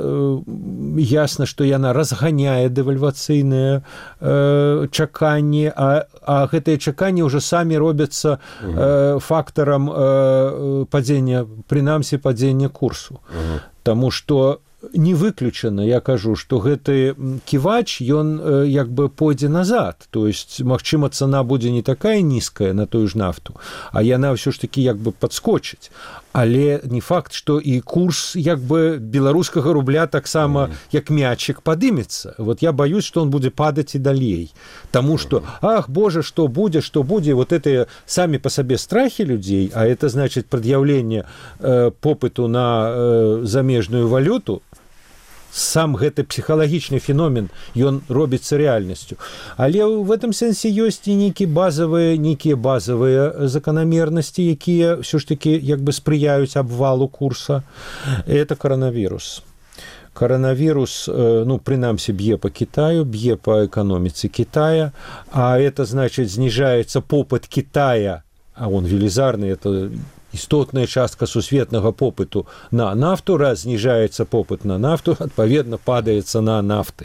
ясна, што яна разганяе дэвальвацыйныя чаканні, а гэтыя чаканні ўжо самі робяцца фактарам падзення, прынамсі, падзення курсу. Таму што не выключана, я кажу, што гэты ківач, ён як бы пойдзе назад. То есть, магчыма, цана будзе не такая нізкая на тую ж нафту, а яна ўсё ж такі як бы падскочыць. Але не факт, што і курс як бы беларускага рубля таксама як мячик падымецца. Я боюсь, што он будзе падаць і далей. Таму што, боже, што будзе, гэтыя самі па сабе страхі людзей, а это значит прад'яўленне попыту на замежную валюту, сам гэты псіхалагічны феномен, ён робіцца рэальнасцю. Але в этом сэнсе ёсць і нейкія базавыя заканамернасці, якія ўсё ж такі як бы спрыяюць абвалу курса. Это коронавірус. Коронавірус, прынамсі, б'е по Китаю, б'е по эканоміцы Китая, а это значит зніжаецца попыт Китая, а он велізарны, это істотная частка сусветнага попыту на нафту, раз зніжаецца попыт на нафту, адпаведна падае цана нафты.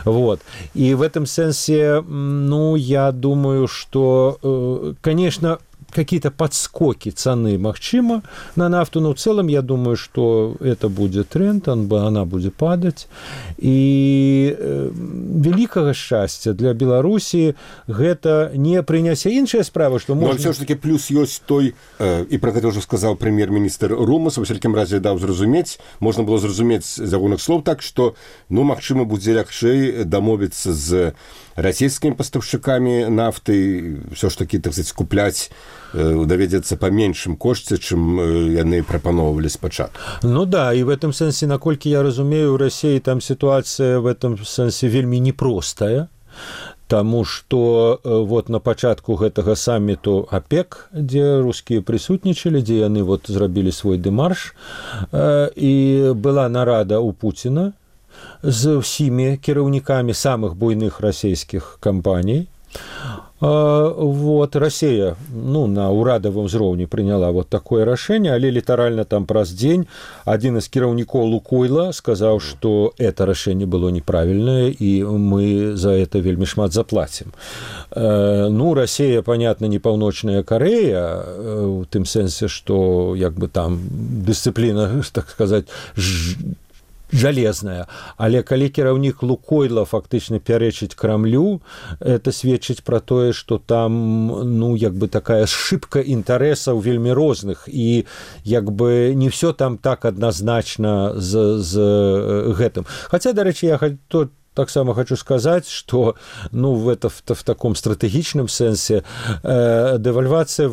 І в этом сэнсе, я думаю, што, конечно, какие-то подскоки цены магчыма на нафту, но в целом я думаю, что это будет тренд, она будет падать. И великого счастья для Беларуси гэта не прынясе. Іншая справа, что можно... Но все ж таки плюс ёсць той, и про гэта уже сказал премьер-министр Румас, во всякім разе даў зразумець, можно было зразумець з агульных слов так, что, магчыма, будзе лягчэй дамовіцца з расійскімі пастаўшчыкамі нафты, все ж таки, так сказать, купляць даведзецца па меншым кошце, чым яны прапаноўвалі спачатку. Да, і в этом сэнсе, наколькі я разумею, у Расіі там сітуацыя в этом сэнсе вельмі непростая, таму што на пачатку гэтага самміту ОПЕК, дзе рускія прысутнічалі, дзе яны зрабілі свой дэмарш, і была нарада ў Пуціна з ўсімі кіраўнікамі самых буйных расійскіх кампаній. Россия, на урадовом ўзроўні приняла такое рашэнне, але літаральна там праз дзень один из кіраўнікоў Лукойла сказаў, что это рашэнне было неправильное, и мы за это вельмі шмат заплатим. Россия, понятно, не Паўночная Корея, в тым сэнсе, что як бы там дысцыпліна, так сказать, жалезная, але калі кіраўнік Лукойла фактычна пярэчыць Крамлю, это сведчыць пра тое, што там як бы такая сшыбка інтарэсаў вельмі розных, і як бы не все там так адназначна з гэтым. Хаця, дарэчы, я таксама хочу сказаць, што в таком стратэгічным сэнсе дэвальвацыя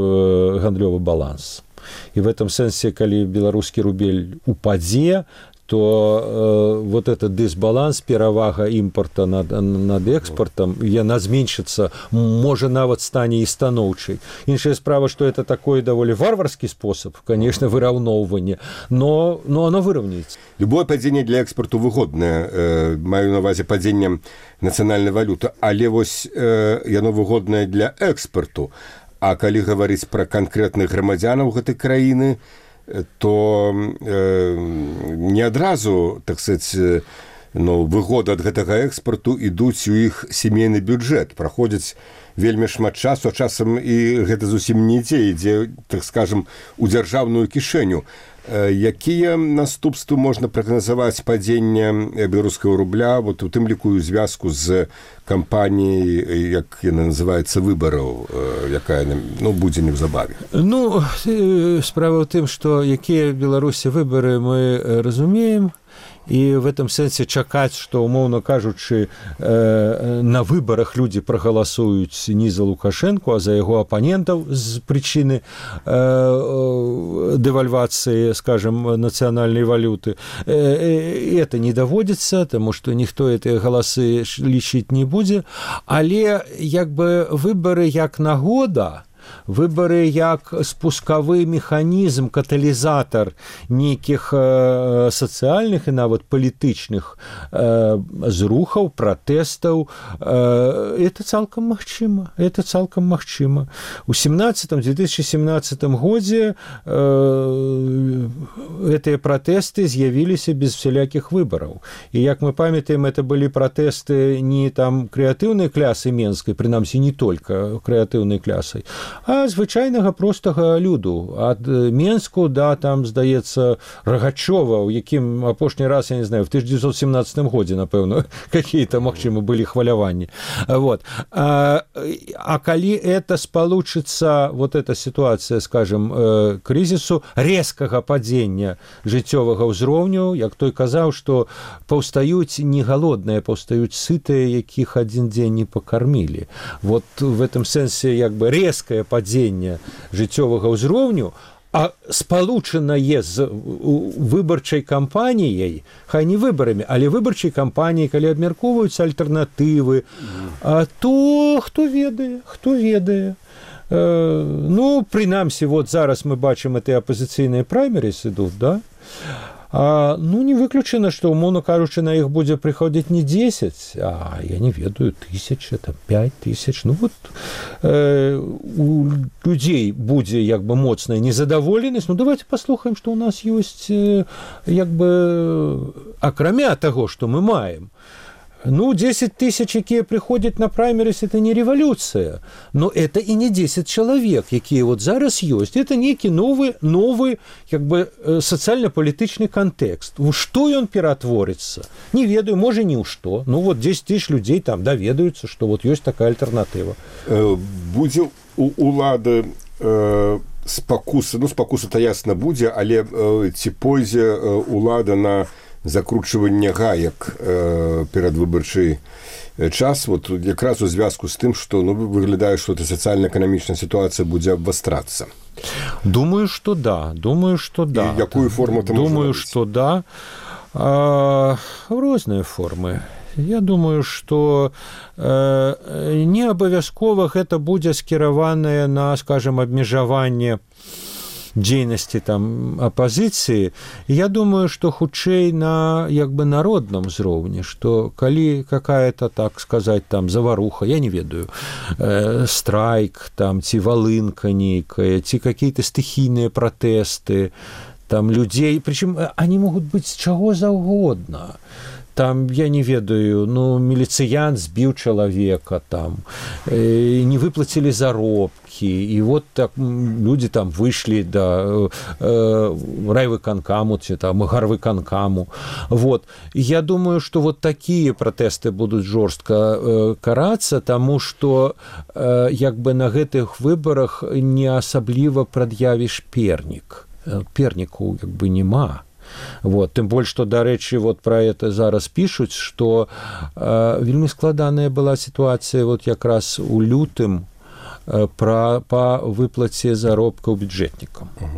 выроўнівае гандлёвы баланс. І в этом сэнсе, калі беларускі рубель упадзе, то вот этот дисбаланс, перавага імпорта над экспортом, яна зменшыцца, можа нават стане і станоўчай. Іншая справа, что это такой даволі варварскі способ, конечно, выраўноўвання, но оно выровняется. Любое падзенне для экспорту выгоднае, маю на увазе падзенне нацыянальнай валюты, але вось яно выгоднае для экспорту. А калі гаварыць пра канкрэтных грамадзянаў гэтай краіны, то не адразу, так сказать, выгоды ад гэтага экспарту ідуць у іх сямейны бюджэт. Праходзіць вельмі шмат часу, а часам і гэта зусім не ідзе, так скажем, у дзяржаўную кішэню. Якія наступствы можна прагназаваць падзення беларускага рубля, вот у тым ліку ў звязку з кампаніяй, як яна называецца, выбараў, якая будзе неўзабаве? Справа ў тым, што якія в Беларусі выбары мы разумеем, і в этом сэнсе чакаць, што, умоўна кажучы, на выбарах людзі прагаласуюць не за Лукашэнку, а за яго апанентаў з прычыны дэвальвацыі, скажем, нацыянальнай валюты. Это не даводзіцца, таму што ніхто гэтыя галасы лічыць не будзе, але як бы выбары як нагода, выбары як спускавы механізм, каталізатар нейкіх сацыяльных і нават палітычных зрухаў, пратэстаў, это цалкам магчыма. Это цалкам магчыма. У 2017 годзе гэтыя пратэсты з'явіліся без всялякіх выбараў. І як мы памятаем, это былі пратэсты не там крэатыўнай клясы менскай, прынамсі не толькі крэатыўнай клясай, а звычайнага простага люду. Ад Менску да, там, здаецца, Рагачова, у якім апошні раз, я не знаю, в 1917 годзе, напэўна, какие-то, магчыма, былі хваляванні. Вот. А калі это спалучыцца, вот эта ситуация, скажем, кризису, резкага падзення жыццёвага ўзроўню, як той казаў, што паўстаюць не галодныя, паўстаюць сытыя, якіх адзін дзень не пакармілі. Вот в этом сэнсе, як бы, резкае падзення жыццёвага ўзроўню, а спалучанае з выбарчай кампаніяй, хай не выбарамі, але выбарчай кампаніяй, калі абмяркоўваюцца альтэрнатывы, то хто ведае. Прынамсі, вот зараз мы бачым гэтыя апазіцыйныя праймеріс ідуць, да? Не выключана, што, умоўна кажучы, на іх будзе прыходзіць не 10, а я не ведаю, 1000, 5000. У людзей будзе як бы моцная незадаволенасць. Давайте паслухаем, што ў нас ёсць як бы акрамя таго, што мы маем. 10 тысяч, якія прыходзяць на праймерис, это не революция, но это и не 10 человек, якія вот зараз ёсць. Это нейкі новы як бы сацыяльна-палітычны кантэкст. У што ён ператворыцца? Не ведаю, можа не ў што. 10 тысяч людзей там даведаюцца, што вот ёсць такая альтэрнатыва. Будзе у улады спакуса, спакуса-то ясна будзе, але ці пойдзе улада на закручванне гаек перадвыбарчы час, вот якраз у звязку з тым, што выглядае, што эта сацыяльна-эканамічная сітуацыя будзе абвастрацца. Думаю, што да. І якую форму там Думаю, што да. Розныя формы. Я думаю, што не абавязкова гэта будзе скіраванае на, скажем, абмежаванне дзейнасці там апазіцыі. Я думаю, што хутчэй на як бы народным узроўні, што калі какая-то, так сказаць, там заваруха, я не ведаю, страйк там ці валынка нейкая, ці какие-то стыхійныя пратэсты там людзей, прычым они могуць быць чаго заўгодна. Там, я не ведаю, міліцыян збіў чалавека, там, не выплацілі заробкі, і вот так людзі там выйшлі да райвыканкаму, ці там гарвыканкаму. Вот. Я думаю, што вот такія пратэсты будуць жорстка карацца, таму што як бы на гэтых выбарах не асабліва прад'явіш пернік. Перніку як бы няма. Вот. Тым больш, што, дарэчы, вот пра это зараз пішуць, што вельмі складаная была сітуацыя вот якраз у лютым па выплаце заробкаў бюджэтнікам.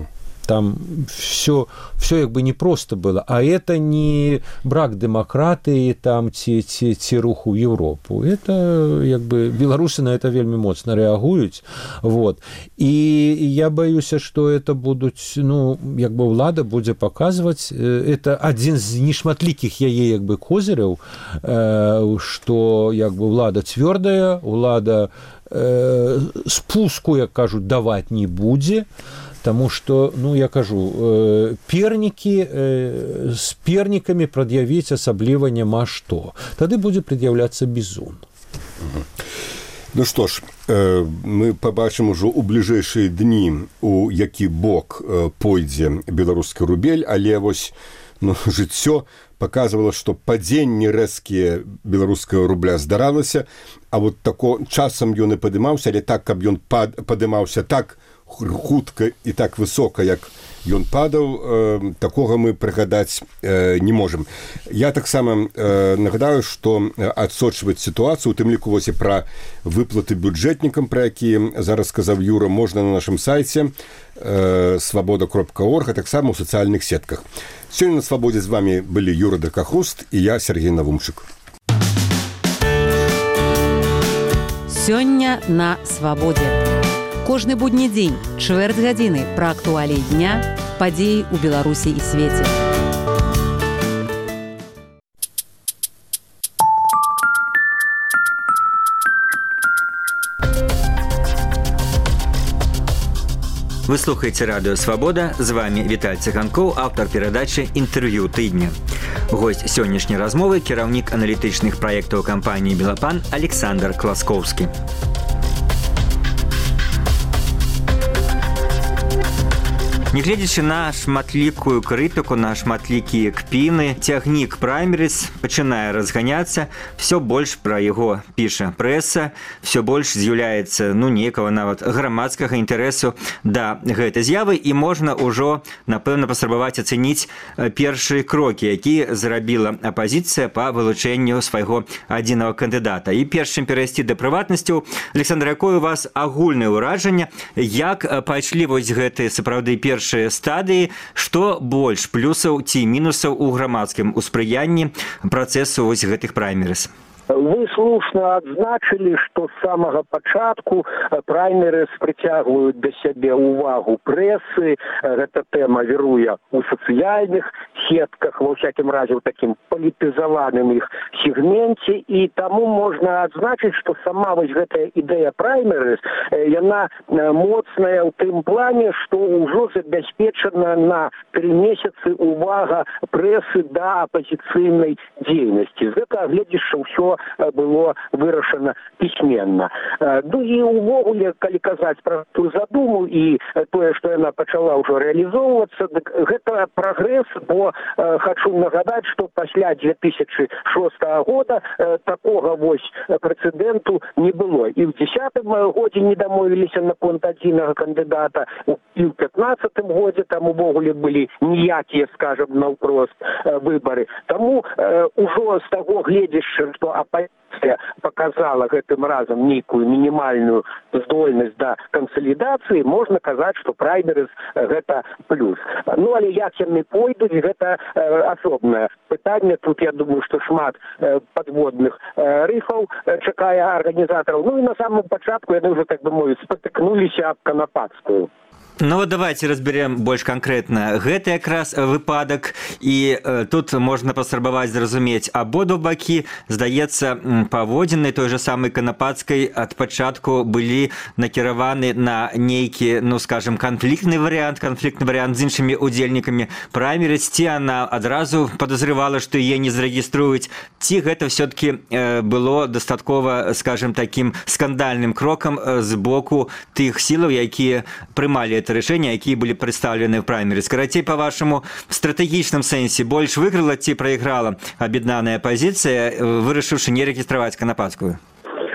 там все как бы непросто было. А это не брак демократии там ці руху в Европу. Это как бы белорусы на это вельмі моцна реагуюць. Вот. И я боюсь, что это будут, ну, как бы влада будет показывать. Это один из нешматликих яе как бы козыряў, что как бы влада твердая, влада спуску, як кажут, давать не будзе. Потому что, ну, я кажу, пернікі з пернікамі прад'явіць асабліва няма што. Тады будзе прад'яўляцца бізун. Ну што ж, мы пабачым ужо ў бліжэйшыя дні, у які бок пойдзе беларускі рубель, але вось жыццё паказвала, што падзенні рэзкія беларускага рубля здаралася, а вот часам ён і падымаўся, але так, каб ён падымаўся так хутка і так высока, як ён падаў, такога мы прыгадаць не можам. Я таксама нагадаю, што адсочваць сітуацыю, у тым ліку вось і пра выплаты бюджэтнікам, пра якія зараз сказаў Юра, можна на нашым сайце свабода.орг, а таксама ў сацыяльных сетках. Сёння на Свабодзе з вами былі Юра Дракахруст і я, Сергей Навумчык. Сёння на Свабодзе. Кожны будні дзень, чвэрць гадзіны пра актуаліі дня, падзеі ў Беларусі і свеце. Вы слухаеце радыё «Свабода», з вами Віталь Цыганкоў, аўтар перадачы «Інтэрв'ю тыдня». Госць сённяшняй размовы – кіраўнік аналітычных праектаў кампаніі «Белапан» Александр Класкоўскі. Нягледзячы на шматлікую крытыку, на шматлікія кпіны, цягнік праймерыз пачынае разганяцца, все больш пра яго піша прэса, все больш з'яўляецца, нейкага нават грамадскага інтарэсу да гэтай з'явы, і можна ўжо, напэўна, паспрабаваць ацэніць першыя крокі, якія зрабіла апазіцыя па вылучэнню свайго адзінага кандыдата. І перш чым перайсці да прыватнасцяў, Александр, якое у вас агульнае ўражанне, як пайшлі вось гэтыя сапраўды першыя стадыі, што больш плюсаў ці мінусаў у грамадскім успрыянні працэсу вось гэтых праймерыз? Вы слушна адзначылі, што з самага пачатку праймерыз прыцягваюць да сябе ўвагу прэсы. Гэта тэма віруе ў сацыяльных сетках, ва ўсякім разе ў такім палітызаваным іх сегменце, і таму можна адзначыць, што сама вось гэтая ідэя праймерыз, яна моцная ў тым плане, што ўжо забяспечана на 3 месяцы ўвага прэсы да апазіцыйнай дзейнасці. З гэтага гледзячы ўсё было вырашана пісьменна. Ну і ўвогуле, калі казаць пра ту задуму і тое, што яна пачала ўжо рэалізоўвацца, гэта прагрэс, бо хачу нагадаць, што пасля 2006 года такога вось прэцэдэнту не было. І ў 2010 годзе не дамовіліся наконт адзінага кандыдата, і ў 2015 годзе там увогуле былі ніякія, скажам, наўпрост выбары. Таму ўжо з таго гледзячы, што апозіцыя показала гэтым разам нейкую мінімальную здольнасць да кансалідацыі, можна казаць, што праймерыз гэта плюс. Ну, але як яны пойдуць, гэта асобнае пытанне. Тут, я думаю, што шмат падводных рыфаў чакае арганізатараў. Ну і на самом пачатку яны ўжо, так бы мовіць, спатыкнуліся аб Канапацкую. Ну, давайте разберем больш канкрэтна гэты якраз выпадак, і тут можна паспрабаваць зразумець абодва бакі. Здаецца, паводзіны той же самай Канапацкай ад пачатку былі накіраваны на нейкі, ну, скажем, канфліктны варыянт з іншымі удзельнікамі праймерыз, ці она адразу падазрывала, што яе не зарэгіструюць, ці гэта все-таки было дастаткова, скажем, таким скандальным крокам з боку тых сілаў, якія прымалі это рашэнне, якія былі прадстаўлены ў праймерыз. Карацей, па-вашаму, в стратэгічным сэнсе больш выйграла ці прайграла аб'яднаная апазіцыя, вырашыўшы не рэгістраваць Канапацкую? Я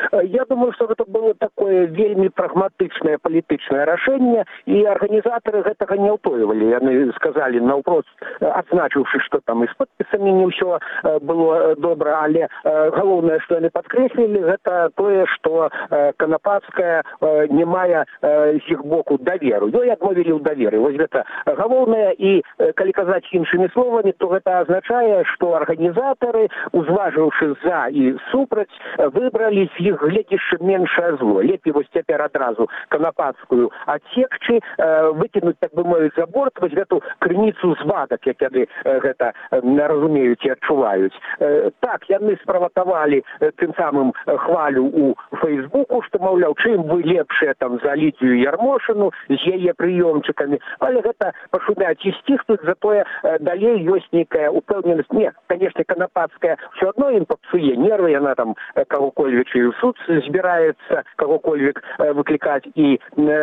думаю, что это было такое вельмі прагматычнае палітычнае рашэнне, і арганізатары гэтага не ўтойвалі. Яны сказалі наўпрост, адзначыўшы, што там і з подпісамі не ўсё было добра, але галоўнае, што яны падкрэслілі, гэта тое, што Канапацкая не мае з іх боку даверу. Ёй адмовілі ў даверы. Вось гэта галоўнае, і калі казаць іншымі словамі, то гэта азначае, што арганізатары, узважыўшы за і супраць, выбралі з іх гледзяшча меншае зло. Лепей вось цяпер адразу Канапацкую адсекчы, выкінуць, так бы мовіць, за борт вось гэту крыніцу звадак, як яны гэта разумеюць і адчуваюць. Так, яны справакавалі тым самым хвалю у Фейсбуку, што, маўляў, чым вы лепшыя там за Лідію Ярмошыну з яе прыёмчыкамі, але гэта пашумяць і сціхнуць, затое далей ёсць нейкая упэўненасць. Не, канешне, Канапацкая ўсё адно ім папсуе нервы, яна там кагокольвіч і ў суд збіраецца, кагокольвік выклікаць і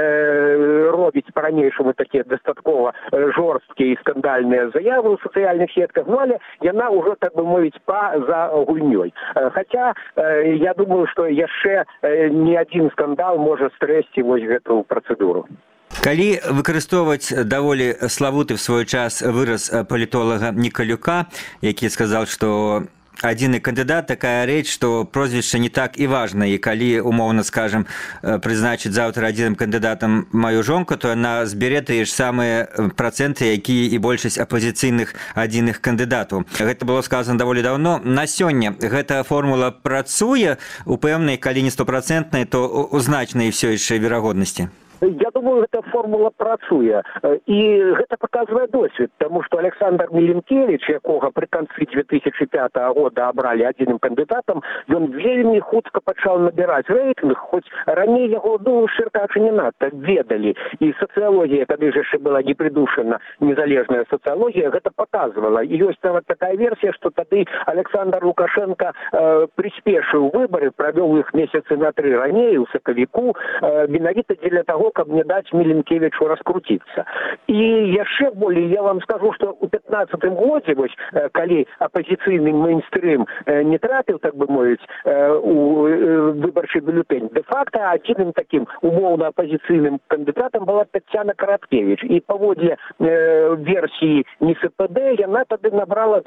робіць па-ранейшаму такія дастаткова жорсткія і скандальныя заявы ў сацыяльных сетках, ну, але яна ўжо, так бы мовіць, па-за гульнёй. Хаця, я думаю, што яшчэ не адзін скандал можа стрэсці вось гэту працэдуру. Калі выкарыстоўваць даволі славуты в свой час выраз палітолага Нікалюка, які сказаў, што адзіны кандыдат такая рэч, што прозвішча не так і важна, і калі, умоўна скажем, прызначыць заўтра адзіным кандыдатам маю жонку, то яна збере тыя ж самыя працэнты, якія і большасць апазіцыйных адзіных кандыдатаў. Гэта было сказано даволі даўно. На сёння гэта формула працуе у пэўнай, калі не 100%, то у значнай ўсё яшчэ верагоднасці. Я думаю, эта формула працуе. І гэта паказвае досвед, таму што Александр Міленкевіч, якога пры канцы 2005 года абралі адзіным кандыдатам, ён вельмі хутка пачаў набіраць рэйтынг, хоць раней яго, ну, шчыркачы не надта ведалі. І сацыялогія, тады ж яшчэ была не прыдушана, незалежная сацыялогія, гэта паказвала. І ёсць нават такая версія, што тады Александр Лукашенко прыспешыў выбары, правёў іх месяцы на 3 раней, у сакавіку, менавіта дзеля таго, каб не даць Міленкевічу раскруціцца. І яшчэ болей я вам скажу, што ў 15-м годзе, вось, калі апазіцыйны мейнстрым не трапіў, так бы мовіць, у выбарчы бюлетэнь, де-факто адзіным такім умоўна апазіцыйным кандыдатам была Таццяна Караткевіч. І паводле версіі НСПД яна тады набрала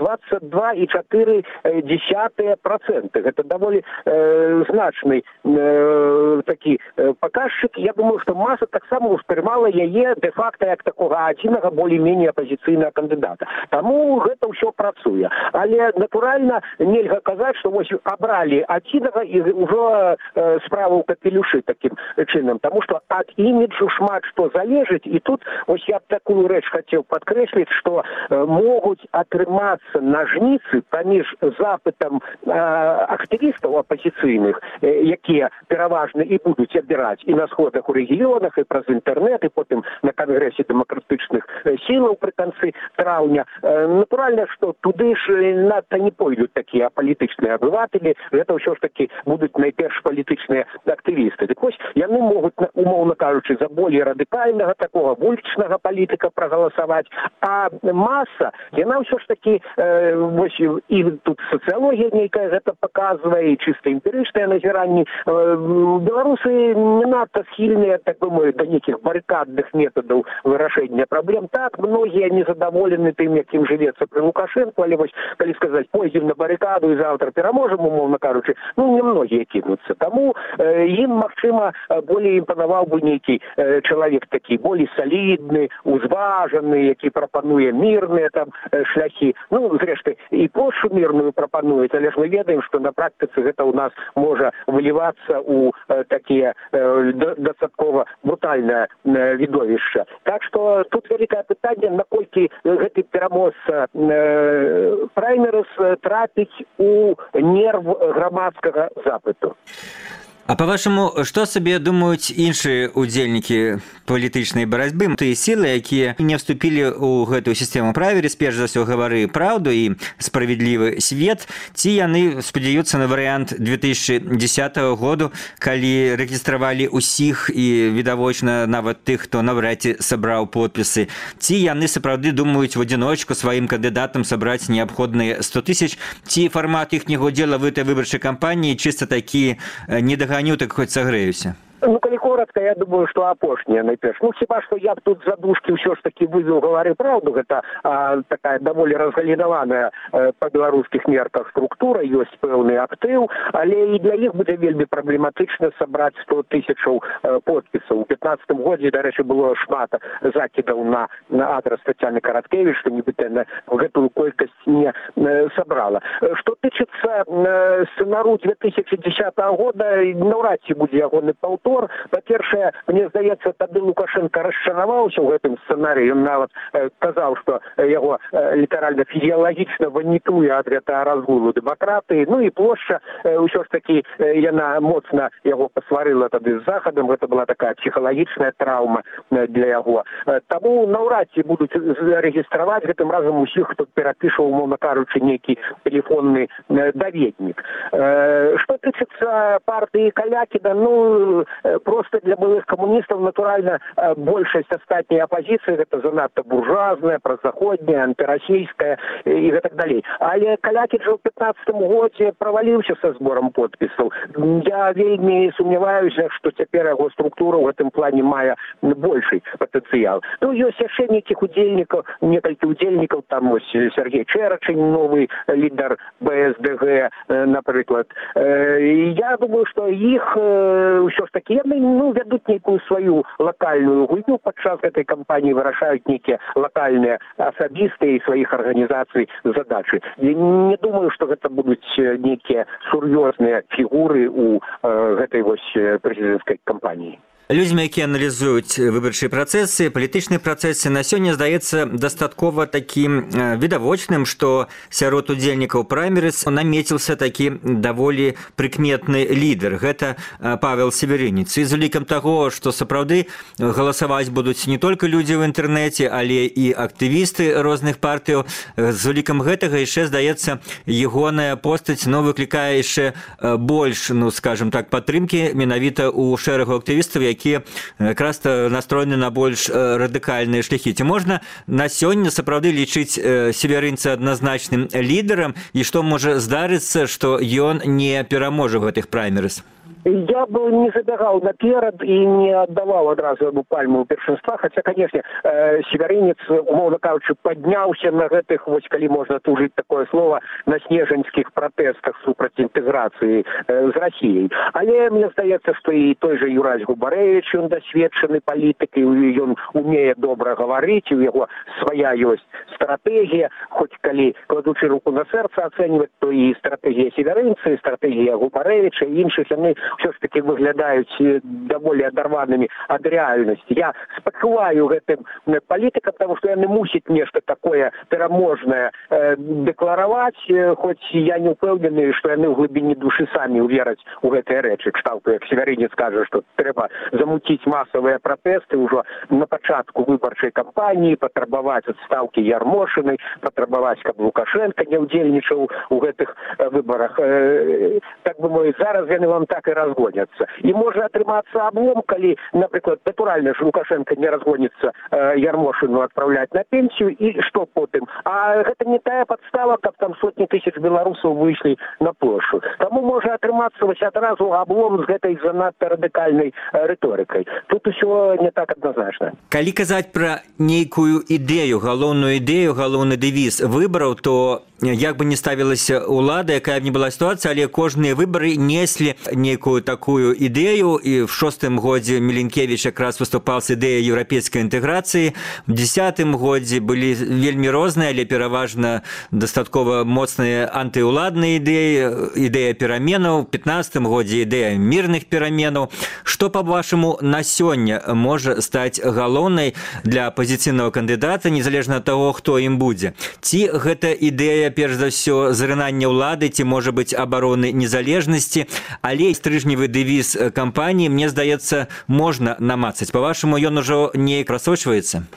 22,4%. Гэта даволі значны такі паказчык. Я думаю, што маса таксама ўспрымала яе де-факто як такога адзінага болей-меней апазіцыйнага кандыдата. Таму гэта ўсё працуе. Але, натуральна, нельга казаць, што вось абралі адзінага і ўжо справа ў капелюшы такім чынам. Таму што ад іміджу шмат што залежыць. І тут вось я б такую рэч хацеў падкрэсліць, што могуць атрымацца нажніцы паміж запытам актывістаў апазіцыйных, якія пераважна і будуць абіраць і на сходах у рэгіёнах, і праз інтэрнэт, і потым на кангрэсе дэмакратычных сілаў пры канцы траўня. Натуральна, што туды ж надта не пойдуць такія палітычныя абыватэлі, гэта ўсё ж такі будуць найперш палітычныя актывісты. Дык вось яны могуць, умоўна кажучы, за болей радыкальнага такога вулічнага палітыка прагаласаваць, а маса, яна ўсё ж такі, вось і тут сацыялогія нейкая гэта паказвае, і чыста эмпірычныя назіранні. Беларусы не надта схільныя, так бы мовіць, да нейкіх барыкадных метадаў вырашэння праблем. Так, многія незадаволены тым, якім жывецца пры Лукашенко, але вось, калі сказаць, пойдзем на барыкаду і завтра пераможам, умоўна кажучы, ну, не многія кінуцца. Таму ім, магчыма, болей імпанаваў бы нейкі чалавек такі, болей салідны, узважаны, які прапануе мірныя там шляхі. Ну, зрэшты, і Польшу мірную прапануюць, але ж мы ведаем, што на практыцы гэта ў нас можа вылівацца ў такія дастаткова брутальнае відовішча. Так што тут вялікае пытанне, наколькі гэты пераможца праймерыс трапіць у нерв грамадскага запыту. А па-вашаму, што сабе думаюць іншыя удзельнікі палітычнай барацьбы, тыя сілы, якія не вступілі ў гэтую сістэму праверыс, перш за ўсё гавары праўду і справядлівы свет, ці яны спадзяюцца на варыянт 2010 году, калі рэгістравалі ўсіх і відавочна нават тых, хто наўрад ці сабраў подпісы, ці яны сапраўды думаюць в адзіночку сваім кандыдатам сабраць неабходныя 100 000, ці фармат іхняга ўдзела в гэтай выбарчай кампаніі чыста такі недагараныя наганю, так хоць сагрэюся. Ну, коли коротко, я думаю, что опошнее найперш. Ну, хіба что я б тут задушки все ж таки вывел, говорю правду, это такая довольно разгалінаваная по белорусских мерках структура, есть пэўны актыў, але и для іх будзе вельмі праблематычна собрать 100 тысячаў подписаў. У 15 годзе, до речі, было шмат закидаў на адрес Татьяны Караткевич, что нібыта гэтую колькасць не собрала. Что тычыцца сцэнару 2010 года, наўрад ці будзе ягоны паўтор. Па-першае, мне здаецца, тады Лукашенко расчараваўся ў гэтым сцэнарыі. Ён нават казаў, што яго літаральна фізіялагічна ванітуе ад гэтага разгулу дэмакратыі. Ну і плошча, ўсё ж такі, яна моцна яго пасварыла тады з Захадам. Гэта была такая псіхалагічная траўма для яго. Таму наўрад ці будуць рэгістраваць гэтым разам усіх, хто перапіша, умоўна кажучы, нейкі тэлефонны даведнік. Што тычыцца партыі Калякіна, ну, просто для былых коммунистов, натурально, большасць астатняй апозіцыі гэта занадта буржуазная, прозаходняя, антирассийская и так далее. Але Калякін жа ў 15 годзе праваліўся са збором подпісаў. Я вельмі сумняваюся, што цяпер яго структура ў гэтым плане мае большы патэнцыял. Ну, ёсць яшчэ нейкіх удзельнікаў, некалькі удзельнікаў, там ось Сергей Чэрачань, новы лідар БСДГ, напрыклад. Я думаю, што іх ўсё ж такі яны, ну, вядуць нейкую сваю лакальную гульню падчас гэтай кампаніі, вырашаюць нейкія лакальныя асабістыя і сваіх арганізацый задачы. Я не думаю, што гэта будуць нейкія сур'ёзныя фігуры ў гэтай вось прэзідэнцкай кампаніі. Людзьмі, якія аналізуюць выбарчыя працэсы, палітычныя працэсы, на сёння здаецца дастаткова такім відавочным, што сярод удзельнікаў праймерыз намеціўся такі даволі прыкметны лідар. Гэта Павел Северынец. І з улікам таго, што сапраўды галасаваць будуць не толькі людзі ў інтэрнэце, але і актывісты розных партыяў. З улікам гэтага яшчэ, здаецца, ягоная постаць, ну, выклікае яшчэ больш, ну, скажем так, падтрымкі менавіта ў шэрагу актывістаў, якія якраз настроены на больш радыкальныя шляхі. Ці можна на сёння сапраўды лічыць Северынца адназначным лідарам, і што можа здарыцца, што ён не пераможа ў гэтых праймерыз? Я бы не забегал наперед и не отдавал одразу ему пальму першинства, хотя, конечно, Северынец, умовно кажучи, поднялся на гэтых, вот, коли можно тужить такое слово, на снежинских протестах супраць интеграции с Россией. Але мне здаецца, что и той же Юрась Губаревич, он досведченный политик, и он умеет добро говорить, у него своя есть стратегия, хоть коли кладучи руку на сердце оценивать, то и стратегия Северынца, и стратегия Губаревича, и іншых, они все ж таки выглядаюць даволі адарванымі ад рэальнасці. Я спачуваю гэтым палітыкам, потому что яны мусяць нешта такое пераможнае дэклараваць, хоць я не ўпэўнены, што яны ў глыбіні душы самі вераць у гэтыя рэчы. Кшталту, як Северынец кажа, што трэба замуціць масавыя пратэсты ўжо на пачатку выбарчай кампаніі, патрабаваць адстаўкі Ярмошынай, патрабаваць, каб Лукашенко не ўдзельнічаў у гэтых выбарах. Так бы мовіць, зараз яны вам так і разгоняцца. І можа атрымацца аблом, калі, напрыклад, натуральна ж Лукашенко не разгоніцца Ярмошыну адпраўляць на пенсію, і што потым? А гэта не тая падстава, каб там сотні тысяч беларусаў выйшлі на плошчу. Таму можа атрымацца вось адразу аблом з гэтай занадта радыкальнай рыторыкай. Тут усё не так адназначна. Калі казаць пра нейкую ідэю, галоўную ідэю, галоўны дэвіз выбараў, то як бы не ставілася ўлада, якая б не была сітуацыя, але кожныя выбары неслі нейкую такую ідэю, і в 6-м годзе Міленкевіч якраз выступаў з ідэяй еўрапейскай інтэграцыі. В 10-м годзе былі вельмі розныя, але пераважна дастаткова моцныя антыўладныя ідэі, ідэя пераменаў, в 15-м годзе ідэя мірных пераменаў. Што, па-вашаму, на сёння можа стаць галоўнай для апазіцыйнага кандыдата, незалежна ад таго, хто ім будзе? Ці гэта ідэя, перш за ўсё, зарынання ўлады, ці, можа быць, абароны незалежнасці, але стрыжневы дэвіз кампаніі, мне здаецца, можна намацаць. Па-вашаму, ён ужо неяк прасочваецца?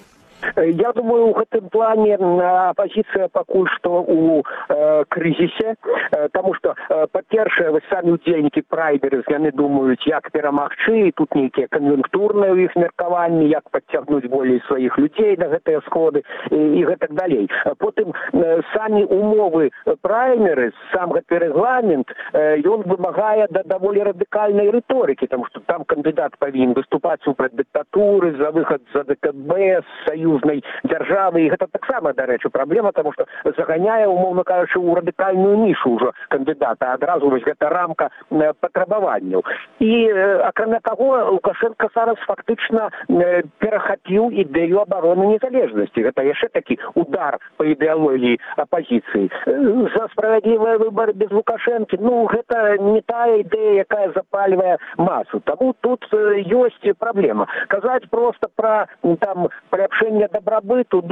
Я думаю, у гэтым плане апозіцыя пакуль што у крызісе, таму што, па-першае, вось самі ўдзельнікі праймерыз, яны думаюць, як перамагчы, і тут нейкія кан'юнктурныя ў іх меркаванні, як падцягнуць болей сваіх людзей на гэтыя сходы і гэтак далей. Потым самі умовы праймерыз, сам гэты рэгламент, ён вымагае да даволі радыкальнай рыторыкі, таму што там кандыдат павінен выступаць супраць дыктатуры, за выхад за ДКБ, з саюзнай дзяржавы, і гэта таксама, дарэчы, праблема, таму што заганяе, умоўна кажучы, у радыкальную нішу ўжо кандыдата, адразу вось гэта рамка патрабаванняў. І, акрамя таго, Лукашенко зараз фактычна перахапіў ідэю абароны незалежнасці. Гэта яшчэ такі удар па ідэалогіі апозіцыі. За справядлівыя выбары без Лукашэнкі, гэта не тая ідэя, якая запальвае масу. Таму тут ёсць праблема. Казаць проста пра паляпшэнне дабрабыту,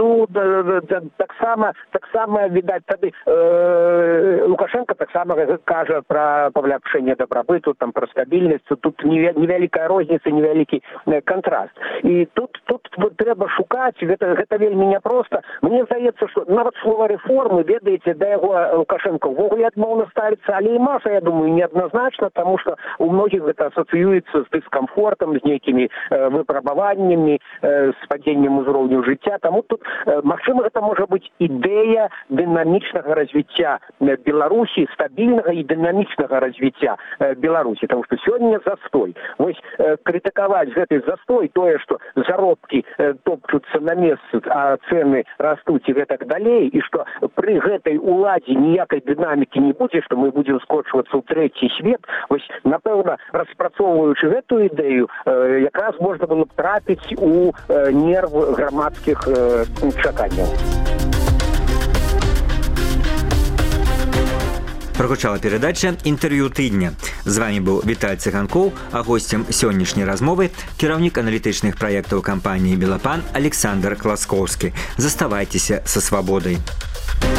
таксама, відаць, тады Лукашенко таксама кажа пра паляпшэнне дабрабыту, пра стабільнасць. Тут невялікая розніца, невялікі кантраст. І тут трэба шукаць, гэта вельмі няпроста. Мне здаецца, што нават слова рэформы, ведаеце, да яго Лукашенко ўвогуле адмоўна ставіцца, але і маса, я думаю, неадназначна, таму што у многіх гэта асацыюецца з дыскамфортам, з нейкімі выпрабаваннямі, з падзеннем узроўню жыцця. Таму тут, магчыма, гэта можа быць ідэя дынамічнага развіцця Беларусі, стабільнага і дынамічнага развіцця Беларусі, таму што сёння застой. Вось крытыкаваць гэты застой, тое, што заробкі топчуцца на месцы, а цэны растуць і гэтак далей, і што пры гэтай уладзе ніякай дынамікі не будзе, што мы будзем скочвацца ў трэці свет, вось, напэўна, распрацоўваючы гэтую ідэю, якраз можна было б трапіць у нерв грамадскіх чаканняў. Прагучала перадача «Інтэрв'ю тыдня». З вами быў Віталь Цыганкоў, а госцем сённяшняй размовы кіраўнік аналітычных праектаў кампаніі «Белапан» Александр Класкоўскі. Заставайцеся са свабодай.